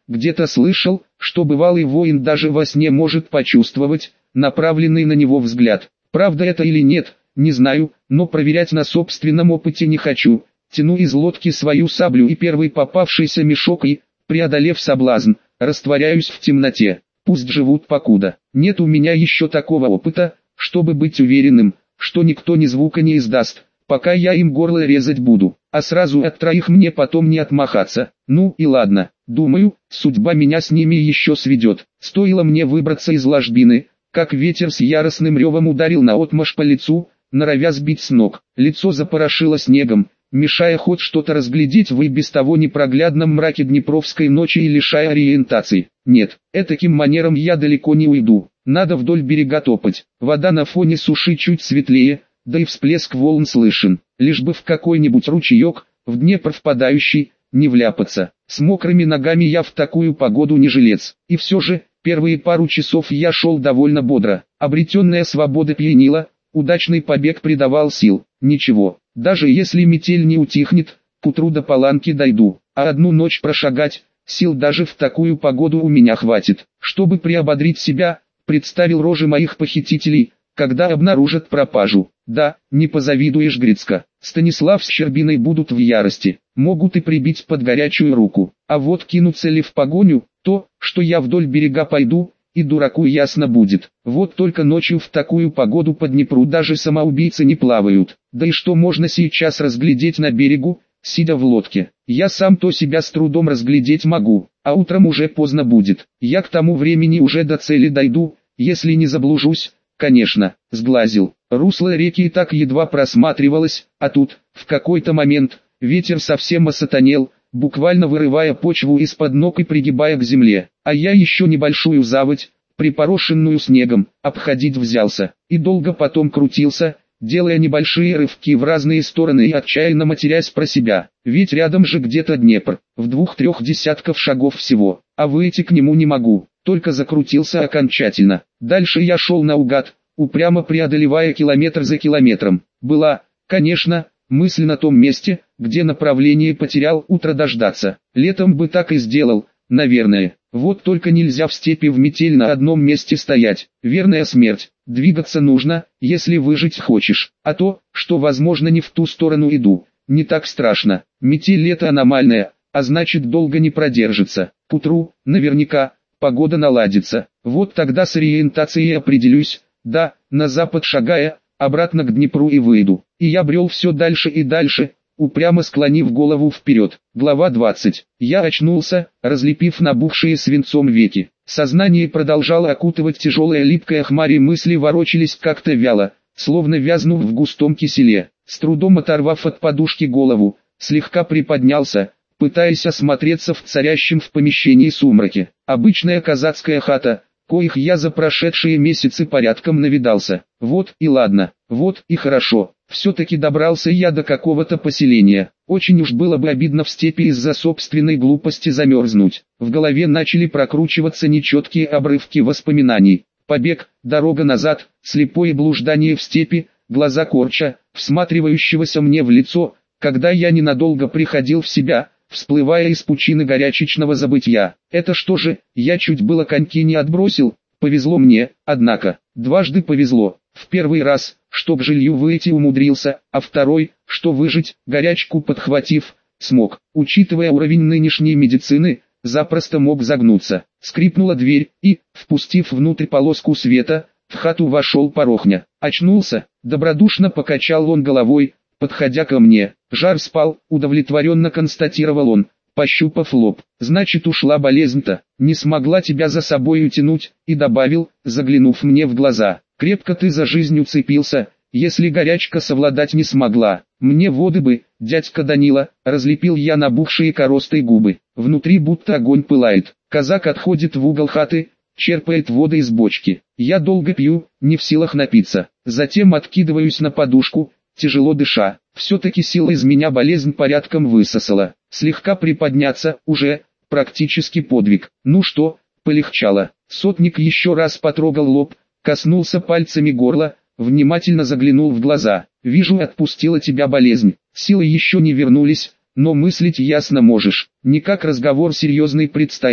Где-то слышал, что бывалый воин даже во сне может почувствовать направленный на него взгляд. Правда это или нет, не знаю, но проверять на собственном опыте не хочу. Тяну из лодки свою саблю и первый попавшийся мешок и, преодолев соблазн, растворяюсь в темноте. Пусть живут покуда. Нет у меня еще такого опыта, чтобы быть уверенным, что никто ни звука не издаст, пока я им горло резать буду, а сразу от троих мне потом не отмахаться. Ну и ладно, думаю, судьба меня с ними еще сведет. Стоило мне выбраться из ложбины, как ветер с яростным ревом ударил наотмашь по лицу, норовя сбить с ног. Лицо запорошило снегом, мешая хоть что-то разглядеть в и без того непроглядном мраке днепровской ночи и лишая ориентации. Нет, этаким манером я далеко не уйду. Надо вдоль берега топать. Вода на фоне суши чуть светлее, да и всплеск волн слышен. Лишь бы в какой-нибудь ручеек, в Днепр впадающий, не вляпаться. С мокрыми ногами я в такую погоду не жилец. И все же, первые пару часов я шел довольно бодро. Обретенная свобода пьянила, удачный побег придавал сил. Ничего, даже если метель не утихнет, к утру до Паланки дойду. А одну ночь прошагать, сил даже в такую погоду у меня хватит. Чтобы приободрить себя, представил рожи моих похитителей, когда обнаружат пропажу. Да, не позавидуешь, Грицко. Станислав с Щербиной будут в ярости, могут и прибить под горячую руку. А вот кинуться ли в погоню, то, что я вдоль берега пойду, и дураку ясно будет. Вот только ночью в такую погоду по Днепру даже самоубийцы не плавают. Да и что можно сейчас разглядеть на берегу, сидя в лодке? Я сам то себя с трудом разглядеть могу, а утром уже поздно будет. Я к тому времени уже до цели дойду, если не заблужусь, конечно. Сглазил. Русло реки и так едва просматривалось, а тут, в какой-то момент, ветер совсем осатанел, буквально вырывая почву из-под ног и пригибая к земле. А я еще небольшую заводь, припорошенную снегом, обходить взялся, и долго потом крутился, делая небольшие рывки в разные стороны и отчаянно матерясь про себя. Ведь рядом же где-то Днепр, в двух-трех десятков шагов всего, а выйти к нему не могу, только закрутился окончательно. Дальше я шел наугад, упрямо преодолевая километр за километром. Была, конечно, мысль на том месте, где направление потерял, утро дождаться. Летом бы так и сделал, наверное. Вот только нельзя в степи в метель на одном месте стоять. Верная смерть. Двигаться нужно, если выжить хочешь. А то, что возможно не в ту сторону иду, не так страшно. Метель лето аномальная, а значит долго не продержится. К утру, наверняка, погода наладится. Вот тогда с ориентацией определюсь. Да, на запад шагая, обратно к Днепру и выйду. И я брел все дальше и дальше, упрямо склонив голову вперед. Глава двадцать. Я очнулся, разлепив набухшие свинцом веки. Сознание продолжало окутывать тяжелая липкая хмарь, и мысли ворочались как-то вяло, словно вязнув в густом киселе. С трудом оторвав от подушки голову, слегка приподнялся, пытаясь осмотреться в царящем в помещении сумраке. Обычная казацкая хата, коих я за прошедшие месяцы порядком навидался. Вот и ладно, вот и хорошо. Все-таки добрался я до какого-то поселения. Очень уж было бы обидно в степи из-за собственной глупости замерзнуть. В голове начали прокручиваться нечеткие обрывки воспоминаний. Побег, дорога назад, слепое блуждание в степи, глаза корча, всматривающегося мне в лицо, когда я ненадолго приходил в себя, всплывая из пучины горячечного забытья. Это что же, я чуть было коньки не отбросил? Повезло мне, однако, дважды повезло. В первый раз, что к жилью выйти умудрился, а второй, что выжить, горячку подхватив, смог. Учитывая уровень нынешней медицины, запросто мог загнуться. Скрипнула дверь, и, впустив внутрь полоску света, в хату вошел Порохня. Очнулся, добродушно покачал он головой, подходя ко мне. Жар спал, удовлетворенно констатировал он, пощупав лоб. Значит, ушла болезнь-то, не смогла тебя за собой утянуть, и добавил, заглянув мне в глаза. Крепко ты за жизнь уцепился, если горячка совладать не смогла. Мне воды бы, дядька Данила, разлепил я набухшие коростой губы. Внутри будто огонь пылает. Казак отходит в угол хаты, черпает воду из бочки. Я долго пью, не в силах напиться. Затем откидываюсь на подушку, тяжело дыша. Все-таки сила из меня болезнь порядком высосала. Слегка приподняться, уже, практически подвиг. Ну что, полегчало. Сотник еще раз потрогал лоб, коснулся пальцами горла, внимательно заглянул в глаза. Вижу, отпустила тебя болезнь. Силы еще не вернулись, но мыслить ясно можешь. Никак разговор серьезный предстоит,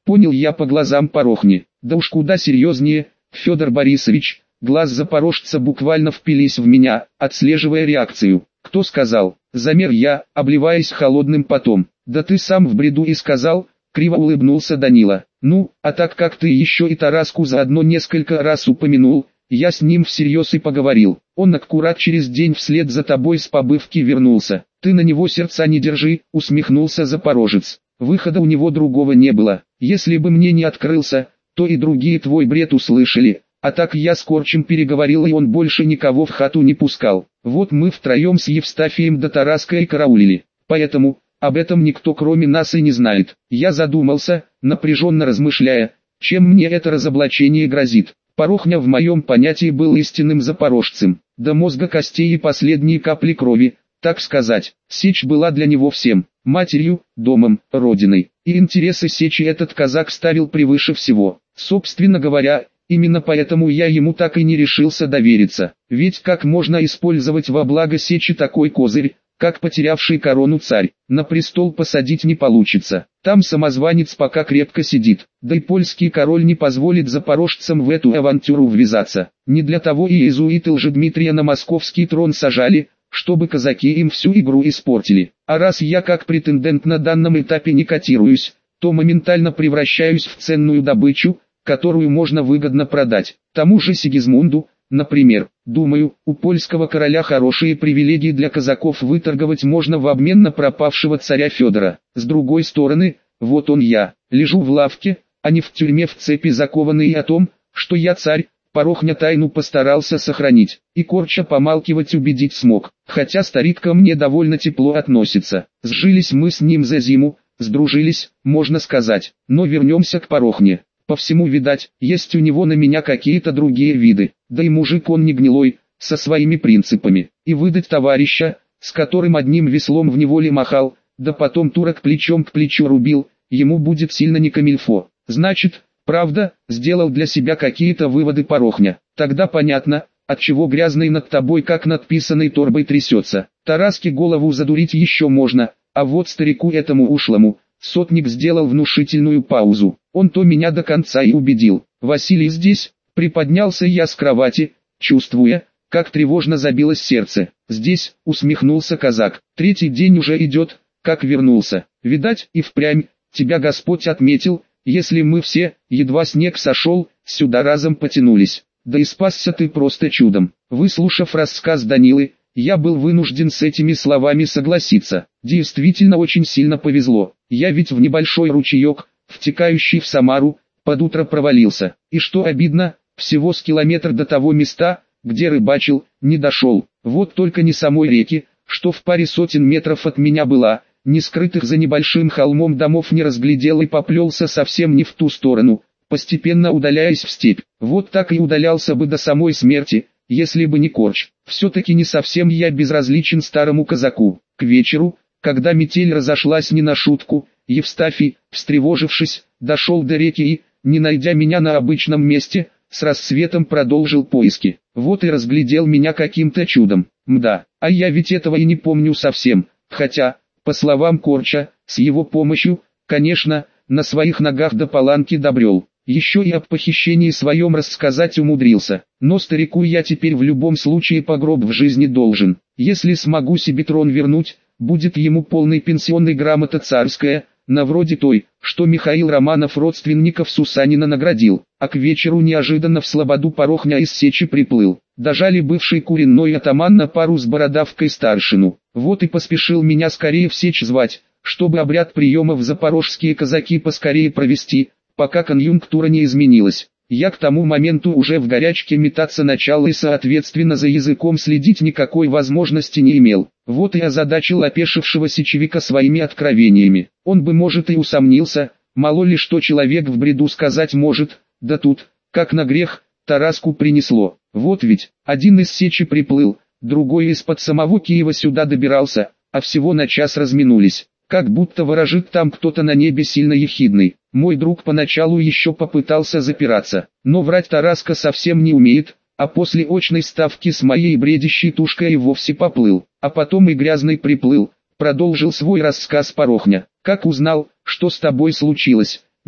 Понял я по глазам Порохни. Да уж куда серьезнее, Федор Борисович. Глаз запорожца буквально впились в меня, отслеживая реакцию. Кто сказал? Замер я, обливаясь холодным потом. Да ты сам в бреду и сказал, криво улыбнулся Данила. Ну, а так как ты еще и Тараску заодно несколько раз упомянул, я с ним всерьез и поговорил. Он аккурат через день вслед за тобой с побывки вернулся. Ты на него сердца не держи, усмехнулся запорожец. Выхода у него другого не было. Если бы мне не открылся, то и другие твой бред услышали. А так я с Корчем переговорил, и он больше никого в хату не пускал. Вот мы втроем с Евстафием до Тараска и караулили. Поэтому, об этом никто кроме нас и не знает. Я задумался, напряженно размышляя, чем мне это разоблачение грозит. Порохня в моем понятии был истинным запорожцем. До мозга костей и последние капли крови, так сказать. Сечь была для него всем. Матерью, домом, родиной. И интересы Сечи этот казак ставил превыше всего. Собственно говоря, именно поэтому я ему так и не решился довериться. Ведь как можно использовать во благо Сечи такой козырь, как потерявший корону царь? На престол посадить не получится. Там самозванец пока крепко сидит. Да и польский король не позволит запорожцам в эту авантюру ввязаться. Не для того и иезуиты Лжедмитрия на московский трон сажали, чтобы казаки им всю игру испортили. А раз я как претендент на данном этапе не котируюсь, то моментально превращаюсь в ценную добычу, которую можно выгодно продать. Тому же Сигизмунду, например. Думаю, у польского короля хорошие привилегии для казаков выторговать можно в обмен на пропавшего царя Федора. С другой стороны, вот он я, лежу в лавке, а не в тюрьме в цепи закованный, и о том, что я царь, Порохня тайну постарался сохранить, и Корча помалкивать убедить смог, хотя старик ко мне довольно тепло относится. Сжились мы с ним за зиму, сдружились, можно сказать, но вернемся к Порохне. По всему, видать, есть у него на меня какие-то другие виды, да и мужик он не гнилой, со своими принципами, и выдать товарища, с которым одним веслом в неволе махал, да потом турок плечом к плечу рубил, ему будет сильно не камильфо. Значит, правда, сделал для себя какие-то выводы Порохня. Тогда понятно, отчего грязный над тобой как над писаной торбой трясется. Тараске голову задурить еще можно, а вот старику этому ушлому, сотник сделал внушительную паузу. Он то меня до конца и убедил. Василий здесь, приподнялся я с кровати, чувствуя, как тревожно забилось сердце. Здесь, усмехнулся казак, третий день уже идет, как вернулся. Видать, и впрямь, тебя Господь отметил, если мы все, едва снег сошел, сюда разом потянулись. Да и спасся ты просто чудом. Выслушав рассказ Данилы, я был вынужден с этими словами согласиться. Действительно очень сильно повезло. Я ведь в небольшой ручеек, втекающий в Самару, под утро провалился. И что обидно, всего с километр до того места, где рыбачил, не дошел. Вот только не самой реки, что в паре сотен метров от меня была, ни скрытых за небольшим холмом домов не разглядел и поплелся совсем не в ту сторону, постепенно удаляясь в степь. Вот так и удалялся бы до самой смерти, если бы не Корч. Все-таки не совсем я безразличен старому казаку. К вечеру, когда метель разошлась не на шутку, Евстафий, встревожившись, дошел до реки и, не найдя меня на обычном месте, с рассветом продолжил поиски. Вот и разглядел меня каким-то чудом. Мда, а я ведь этого и не помню совсем, хотя, по словам Корча, с его помощью, конечно, на своих ногах до Паланки добрел. Еще и об похищении своем рассказать умудрился. Но старику я теперь в любом случае по гроб в жизни должен. Если смогу себе трон вернуть, будет ему полной пенсионной грамота царская, на вроде той, что Михаил Романов родственников Сусанина наградил. А к вечеру неожиданно в слободу Порохня из Сечи приплыл. Дожали бывший куренной атаман на пару с бородавкой старшину. Вот и поспешил меня скорее в Сечь звать, чтобы обряд приемов запорожские казаки поскорее провести, пока конъюнктура не изменилась. Я к тому моменту уже в горячке метаться начал и соответственно за языком следить никакой возможности не имел. Вот и озадачил опешившего сечевика своими откровениями. Он бы может и усомнился, мало ли что человек в бреду сказать может, да тут, как на грех, Тараску принесло. Вот ведь, один из Сечи приплыл, другой из-под самого Киева сюда добирался, а всего на час разминулись. Как будто ворожит там кто-то на небе сильно ехидный. Мой друг поначалу еще попытался запираться, но врать Тараска совсем не умеет, а после очной ставки с моей бредящей тушкой и вовсе поплыл, а потом и грязный приплыл, продолжил свой рассказ Порохня. Как узнал, что с тобой случилось,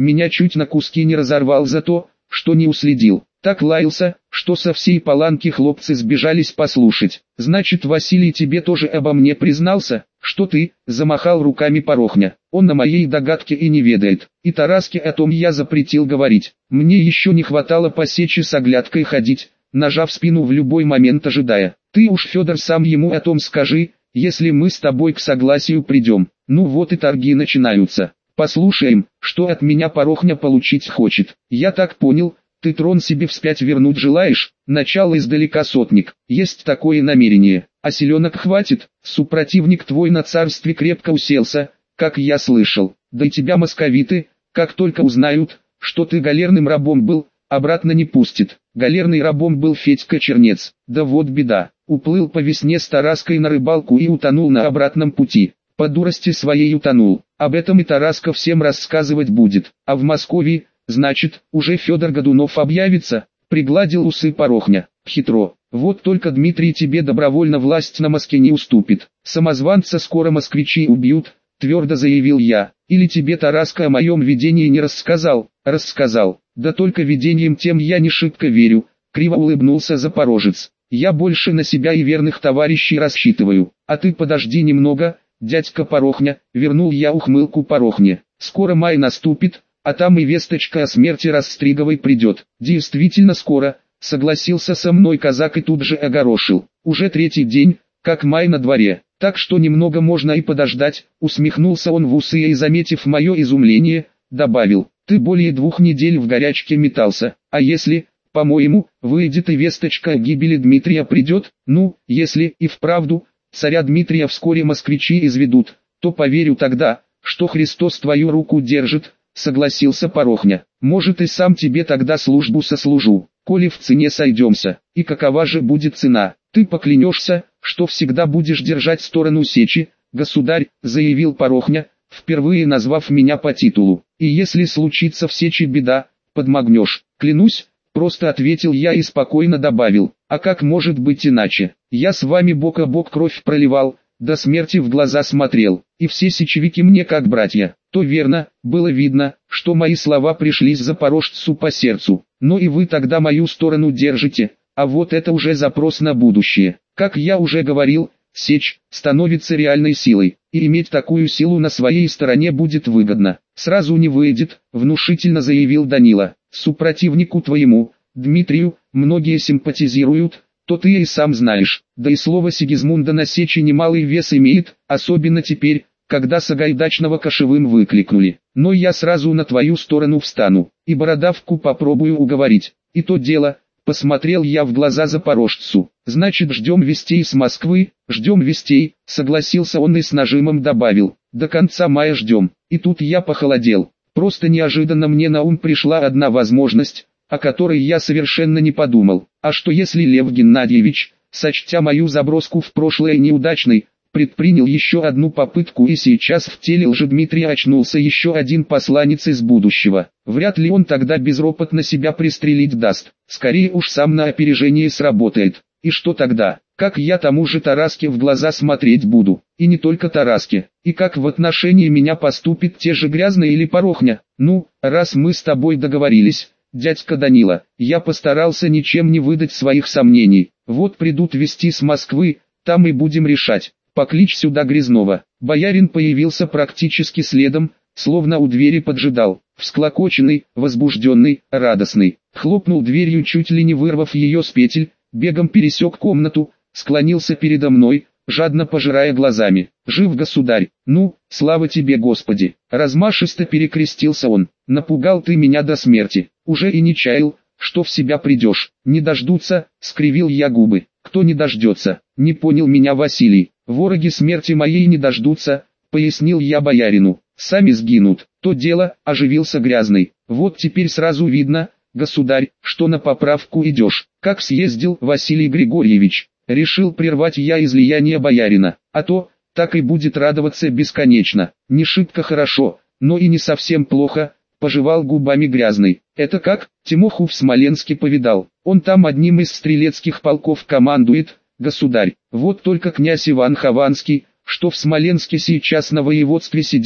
меня чуть на куски не разорвал за то, что не уследил. Так лаялся, что со всей Паланки хлопцы сбежались послушать. Значит, Василий тебе тоже обо мне признался, что ты, замахал руками Порохня. Он на моей догадке и не ведает. И Тараске о том я запретил говорить. Мне еще не хватало по сече с оглядкой ходить, нажав спину в любой момент ожидая. Ты уж, Федор, сам ему о том скажи, если мы с тобой к согласию придем. Ну вот и торги начинаются. Послушаем, что от меня Порохня получить хочет. Я так понял, ты трон себе вспять вернуть желаешь? Начало издалека, сотник. Есть такое намерение. А селенок хватит? Супротивник твой на царстве крепко уселся, как я слышал. Да и тебя московиты, как только узнают, что ты галерным рабом был, обратно не пустит. Галерный рабом был Федька Чернец. Да вот беда. Уплыл по весне с Тараской на рыбалку и утонул на обратном пути. По дурости своей утонул. Об этом и Тараска всем рассказывать будет. А в Москве, значит, уже Федор Годунов объявится, пригладил усы Порохня. Хитро. Вот только Дмитрий тебе добровольно власть на Москве не уступит. Самозванца скоро москвичи убьют, твердо заявил я. Или тебе Тараска о моем видении не рассказал? Рассказал. Да только видением тем я не шибко верю, криво улыбнулся Запорожец. Я больше на себя и верных товарищей рассчитываю. А ты подожди немного, дядька Порохня, вернул я ухмылку Порохне. Скоро май наступит, а там и весточка о смерти Растриговой придет. Действительно скоро, согласился со мной казак и тут же огорошил. Уже третий день, как май на дворе, так что немного можно и подождать, усмехнулся он в усы и, заметив мое изумление, добавил. Ты более двух недель в горячке метался, а если, по-моему, выйдет и весточка о гибели Дмитрия придет, ну, если и вправду, царя Дмитрия вскоре москвичи изведут, то поверю тогда, что Христос твою руку держит, согласился Порохня. Может и сам тебе тогда службу сослужу, коли в цене сойдемся. И какова же будет цена? Ты поклянешься, что всегда будешь держать сторону сечи, государь, заявил Порохня, впервые назвав меня по титулу. И если случится в сечи беда, подмогнешь. Клянусь, просто ответил я и спокойно добавил. А как может быть иначе? Я с вами бок о бок кровь проливал, до смерти в глаза смотрел, и все сечевики мне как братья. То верно, было видно, что мои слова пришлись запорожцу по сердцу. Но и вы тогда мою сторону держите, а вот это уже запрос на будущее. Как я уже говорил, сечь становится реальной силой, и иметь такую силу на своей стороне будет выгодно. Сразу не выйдет, внушительно заявил Данила. Супротивнику твоему, Дмитрию, многие симпатизируют, то ты и сам знаешь. Да и слово Сигизмунда на сече немалый вес имеет, особенно теперь, когда Сагайдачного кошевым выкликнули. Но я сразу на твою сторону встану, и бородавку попробую уговорить. И то дело, посмотрел я в глаза запорожцу. Значит, ждем вестей с Москвы, ждем вестей, согласился он и с нажимом добавил. До конца мая ждем. И тут я похолодел. Просто неожиданно мне на ум пришла одна возможность, о которой я совершенно не подумал. А что если Лев Геннадьевич, сочтя мою заброску в прошлое неудачной, предпринял еще одну попытку и сейчас в теле Лжедмитрия очнулся еще один посланец из будущего? Вряд ли он тогда безропотно себя пристрелить даст, скорее уж сам на опережение сработает. И что тогда? Как я тому же Тараске в глаза смотреть буду? И не только Тараске. И как в отношении меня поступит те же Грязные или Порохня? Ну, раз мы с тобой договорились, дядька Данила, я постарался ничем не выдать своих сомнений. Вот придут вести с Москвы, там и будем решать. Покличь сюда Грязнова. Боярин появился практически следом, словно у двери поджидал. Всклокоченный, возбужденный, радостный. Хлопнул дверью, чуть ли не вырвав ее с петель, бегом пересек комнату, склонился передо мной, жадно пожирая глазами. «Жив государь! Ну, слава тебе, Господи!» Размашисто перекрестился он. «Напугал ты меня до смерти. Уже и не чаял, что в себя придешь. Не дождутся», — скривил я губы. «Кто не дождется?» — не понял меня Василий. «Вороги смерти моей не дождутся», — пояснил я боярину. «Сами сгинут». «То дело», — оживился Грязный. «Вот теперь сразу видно, государь, что на поправку идешь. Как съездил Василий Григорьевич?» Решил прервать я излияние боярина. «А то, так и будет радоваться бесконечно. Не шибко хорошо, но и не совсем плохо», — пожевал губами Грязный. «Это как? Тимоху в Смоленске повидал. Он там одним из стрелецких полков командует, государь. Вот только князь Иван Хованский, что в Смоленске сейчас на воеводстве сидит,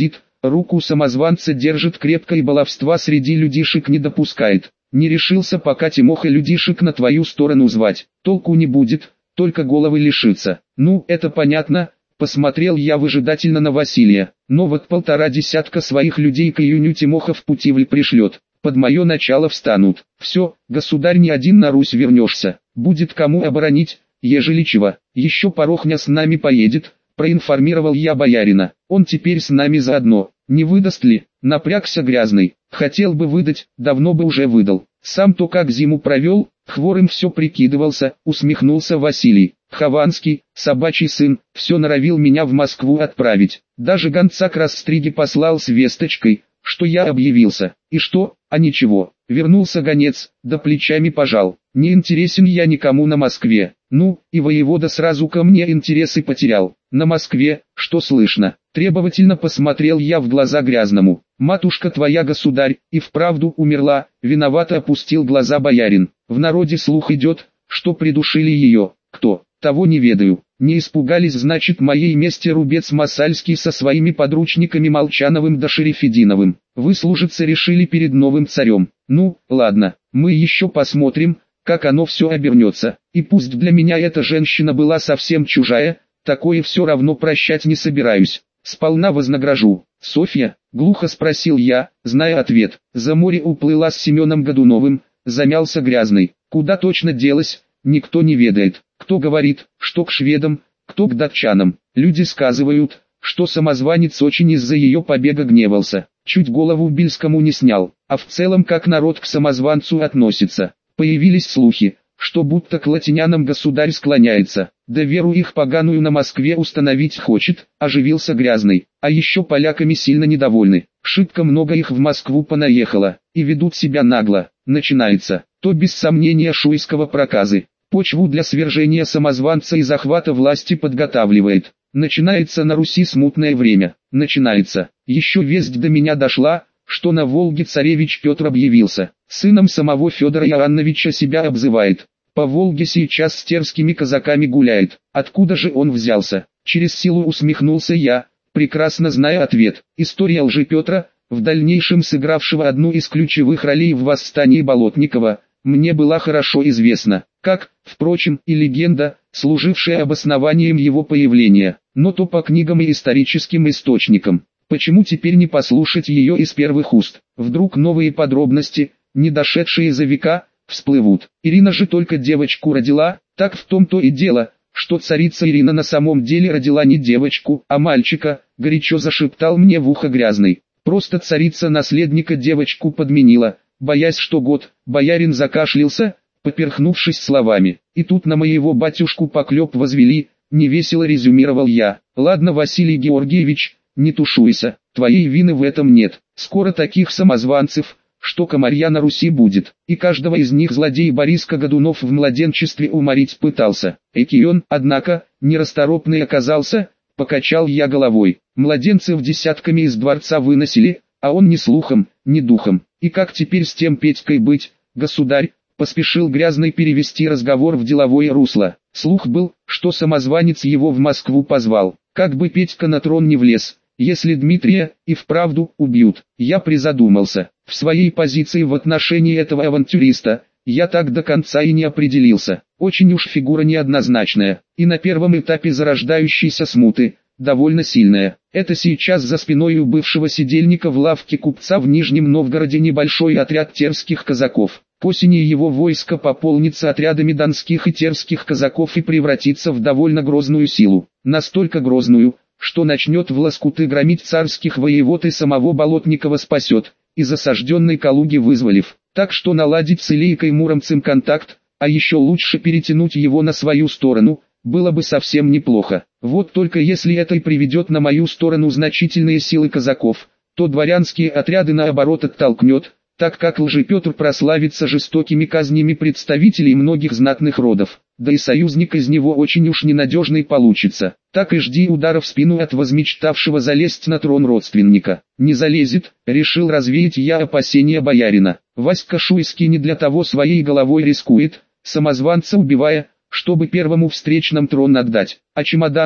руку самозванца держит крепко и баловства среди людишек не допускает. Не решился пока Тимоха людишек на твою сторону звать, толку не будет, только головы лишится. Ну, это понятно, посмотрел я выжидательно на Василия, но вот полтора десятка своих людей к июню Тимоха в Путивль пришлет, под мое начало встанут. Все, государь, не один на Русь вернешься, будет кому оборонить, ежели чего, еще Порохня с нами поедет, проинформировал я боярина, он теперь с нами заодно, не выдаст ли, напрягся Грязный, хотел бы выдать, давно бы уже выдал, сам-то как зиму провел, хворым все прикидывался, усмехнулся Василий. Хованский, собачий сын, все норовил меня в Москву отправить, даже гонца к Растриге послал с весточкой, что я объявился, и что, а ничего, вернулся гонец, да плечами пожал, не интересен я никому на Москве, ну, и воевода сразу ко мне интересы потерял, на Москве, что слышно, требовательно посмотрел я в глаза Грязному, матушка твоя, государь, и вправду умерла, виновато опустил глаза боярин, в народе слух идет, что придушили ее, кто? Того не ведаю, не испугались, значит, моей мести Рубец Масальский со своими подручниками Молчановым да Шерефединовым, выслужиться решили перед новым царем, ну, ладно, мы еще посмотрим, как оно все обернется, и пусть для меня эта женщина была совсем чужая, такое все равно прощать не собираюсь, сполна вознагражу. Софья, глухо спросил я, зная ответ, за море уплыла с Семеном Годуновым, замялся Грязный, куда точно делась, никто не ведает. Кто говорит, что к шведам, кто к датчанам. Люди сказывают, что самозванец очень из-за ее побега гневался. Чуть голову Бильскому не снял, а в целом как народ к самозванцу относится. Появились слухи, что будто к латинянам государь склоняется, да веру их поганую на Москве установить хочет, оживился Грязный. А еще поляками сильно недовольны, шибко много их в Москву понаехало, и ведут себя нагло. Начинается, то без сомнения шуйского проказы. Почву для свержения самозванца и захвата власти подготавливает. Начинается на Руси смутное время. Начинается. Еще весть до меня дошла, что на Волге царевич Петр объявился. Сыном самого Федора Иоанновича себя обзывает. По Волге сейчас с терскими казаками гуляет. Откуда же он взялся? Через силу усмехнулся я, прекрасно зная ответ. История лжи Петра, в дальнейшем сыгравшего одну из ключевых ролей в восстании Болотникова, мне была хорошо известна, как, впрочем, и легенда, служившая обоснованием его появления, но то по книгам и историческим источникам. Почему теперь не послушать ее из первых уст? Вдруг новые подробности, не дошедшие за века, всплывут. Ирина же только девочку родила, так в том-то и дело, что царица Ирина на самом деле родила не девочку, а мальчика, горячо зашептал мне в ухо Грязный. Просто царица наследника девочку подменила. Боясь, что год, боярин закашлялся, поперхнувшись словами. И тут на моего батюшку поклеп возвели, невесело резюмировал я. Ладно, Василий Георгиевич, не тушуйся, твоей вины в этом нет. Скоро таких самозванцев, что комарья на Руси будет. И каждого из них злодей Бориска Годунов в младенчестве уморить пытался. Экион, однако, нерасторопный оказался, покачал я головой. Младенцев десятками из дворца выносили, а он ни слухом, ни духом. И как теперь с тем Петькой быть, государь? Поспешил Грязный перевести разговор в деловое русло. Слух был, что самозванец его в Москву позвал. Как бы Петька на трон не влез, если Дмитрия и вправду убьют. Я призадумался. В своей позиции в отношении этого авантюриста, я так до конца и не определился. Очень уж фигура неоднозначная, и на первом этапе зарождающейся смуты, довольно сильная. Это сейчас за спиной у бывшего сидельника в лавке купца в Нижнем Новгороде небольшой отряд терских казаков. К осени его войско пополнится отрядами донских и терских казаков и превратится в довольно грозную силу. Настолько грозную, что начнет в лоскуты громить царских воевод и самого Болотникова спасет, из осажденной Калуги вызволив. Так что наладить с Илейкой Муромцем контакт, а еще лучше перетянуть его на свою сторону, было бы совсем неплохо. Вот только если это и приведет на мою сторону значительные силы казаков, то дворянские отряды наоборот оттолкнет, так как Лжепетр прославится жестокими казнями представителей многих знатных родов, да и союзник из него очень уж ненадежный получится. Так и жди удара в спину от возмечтавшего залезть на трон родственника. Не залезет, решил развеять я опасения боярина. Васька Шуйский не для того своей головой рискует, самозванца убивая, чтобы первому встречным трон отдать. О Чемоданове,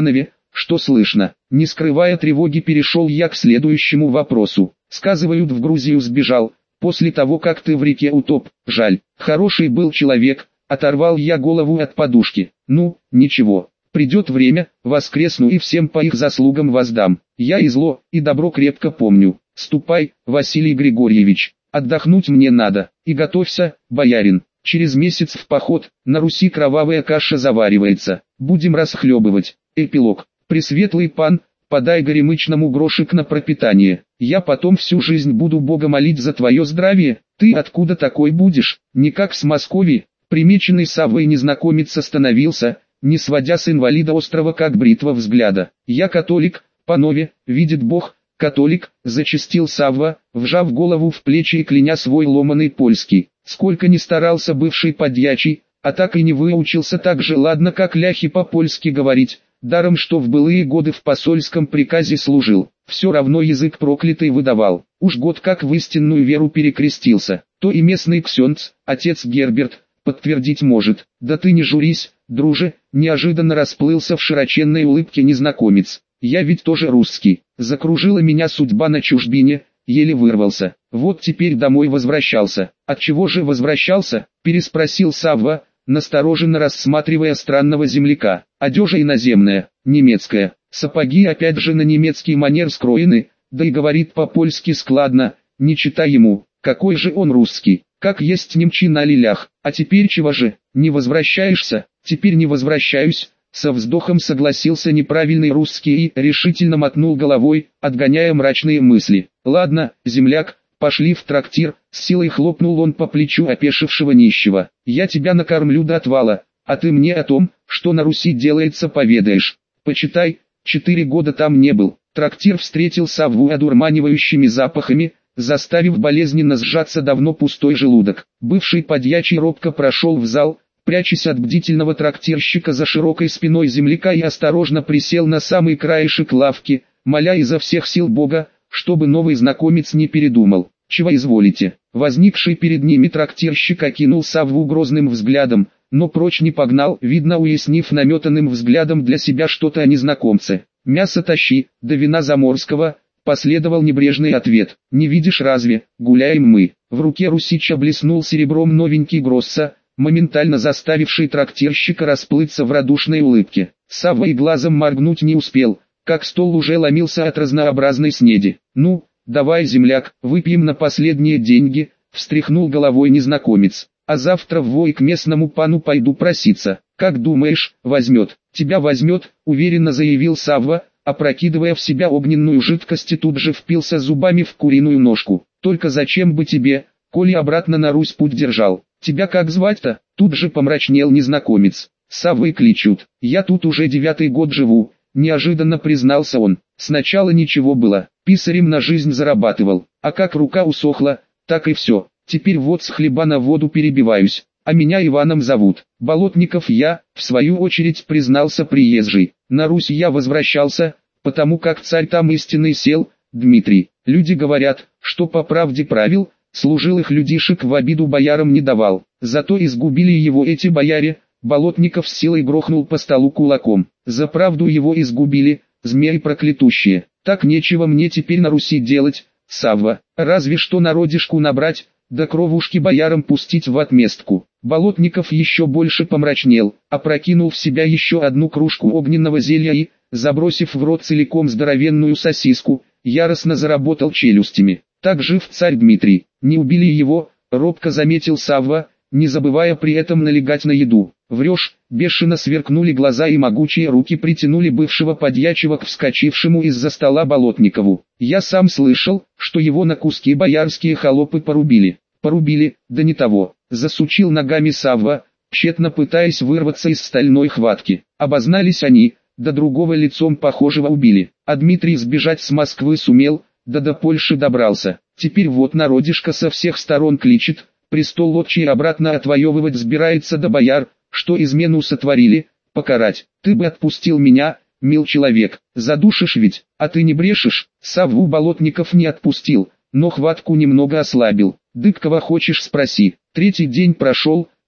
что слышно?» Не скрывая тревоги, перешел я к следующему вопросу. «Сказывают, в Грузию сбежал, после того как ты в реке утоп. Жаль, хороший был человек». Оторвал я голову от подушки. «Ну, ничего, придет время, воскресну и всем по их заслугам воздам. Я и зло, и добро крепко помню. Ступай, Василий Григорьевич, отдохнуть мне надо, и готовься, боярин. Через месяц в поход, на Руси кровавая каша заваривается, будем расхлебывать». Эпилог. «Пресветлый пан, подай горемычному грошик на пропитание. Я потом всю жизнь буду Бога молить за твое здравие. Ты откуда такой будешь? Никак с Московии». Примеченный Саввой незнакомец остановился, не сводя с инвалида острова как бритва взгляда. «Я католик, панове, видит Бог, католик», — зачастил Савва, вжав голову в плечи и кляня свой ломаный польский. Сколько ни старался бывший подьячий, а так и не выучился так же ладно, как ляхи по-польски говорить, даром что в былые годы в посольском приказе служил, все равно язык проклятый выдавал. Уж год как в истинную веру перекрестился, то и местный ксенц, отец Герберт, подтвердить может. «Да ты не журись, друже», — неожиданно расплылся в широченной улыбке незнакомец. «Я ведь тоже русский, закружила меня судьба на чужбине, еле вырвался, вот теперь домой возвращался». «Отчего же возвращался?» — переспросил Савва, настороженно рассматривая странного земляка. «Одежа иноземная, немецкая, сапоги опять же на немецкий манер скроены, да и говорит по-польски складно, не читай ему, какой же он русский». «Как есть немчи на лилях, а теперь чего же, не возвращаешься?» «Теперь не возвращаюсь», — со вздохом согласился неправильный русский и решительно мотнул головой, отгоняя мрачные мысли. «Ладно, земляк, пошли в трактир», — с силой хлопнул он по плечу опешившего нищего. «Я тебя накормлю до отвала, а ты мне о том, что на Руси делается, поведаешь. Почитай, четыре года там не был». Трактир встретил Савву одурманивающими запахами, заставив болезненно сжаться давно пустой желудок. Бывший подьячий робко прошел в зал, прячась от бдительного трактирщика за широкой спиной земляка, и осторожно присел на самый краешек лавки, моля изо всех сил Бога, чтобы новый знакомец не передумал. «Чего изволите?» Возникший перед ними трактирщик окинул Савву грозным взглядом, но прочь не погнал, видно уяснив наметанным взглядом для себя что-то о незнакомце. «Мясо тащи, да вина заморского», — последовал небрежный ответ. «Не видишь разве, гуляем мы». В руке Русича блеснул серебром новенький Гросса, моментально заставивший трактирщика расплыться в радушной улыбке. Савва и глазом моргнуть не успел, как стол уже ломился от разнообразной снеди. «Ну, давай, земляк, выпьем на последние деньги», — встряхнул головой незнакомец. «А завтра в Вой к местному пану пойду проситься. Как думаешь, возьмет?» «Тебя возьмет», — уверенно заявил Савва, опрокидывая в себя огненную жидкость, и тут же впился зубами в куриную ножку. «Только зачем бы тебе, коли обратно на Русь путь держал? Тебя как звать-то?» Тут же помрачнел незнакомец. «Саввой кличут. Я тут уже девятый год живу», — неожиданно признался он. «Сначала ничего было, писарем на жизнь зарабатывал, а как рука усохла, так и все. Теперь вот с хлеба на воду перебиваюсь, а меня Иваном зовут. Болотников я», — в свою очередь признался приезжий. «На Русь я возвращался, потому как царь там истинный сел, Дмитрий. Люди говорят, что по правде правил, служил их людишек в обиду боярам не давал. Зато изгубили его эти бояре». Болотников с силой грохнул по столу кулаком. «За правду его изгубили, змеи проклятущие. Так нечего мне теперь на Руси делать, Савва, разве что народишку набрать, да кровушки боярам пустить в отместку». Болотников еще больше помрачнел, опрокинул в себя еще одну кружку огненного зелья и, забросив в рот целиком здоровенную сосиску, яростно заработал челюстями. «Так жив царь Дмитрий, не убили его», — робко заметил Савва, не забывая при этом налегать на еду. «Врешь», — бешено сверкнули глаза и могучие руки притянули бывшего подьячего к вскочившему из-за стола Болотникову. «Я сам слышал, что его на куски боярские холопы порубили». «Порубили, да не того», — засучил ногами Савва, тщетно пытаясь вырваться из стальной хватки. «Обознались они, да другого лицом похожего убили. А Дмитрий сбежать с Москвы сумел, да до Польши добрался. Теперь вот народишко со всех сторон кличет, престол отчий обратно отвоевывать сбирается, да бояр, что измену сотворили, покарать. Ты бы отпустил меня, мил человек, задушишь ведь, а ты не брешешь». Савву Болотников не отпустил, но хватку немного ослабил. «Дык кого хочешь спроси». Третий день прошел,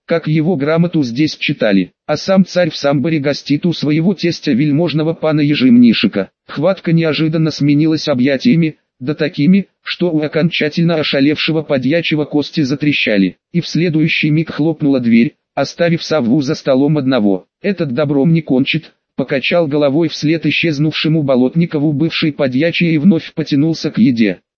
как его грамоту здесь читали, а сам царь в самборе гостит у своего тестя вельможного пана Ежемнишика. Хватка неожиданно сменилась объятиями, да такими, что у окончательно ошалевшего подьячего кости затрещали, и в следующий миг хлопнула дверь, оставив Савву за столом одного. «Этот добром не кончит», — покачал головой вслед исчезнувшему Болотникову бывший подьячий и вновь потянулся к еде.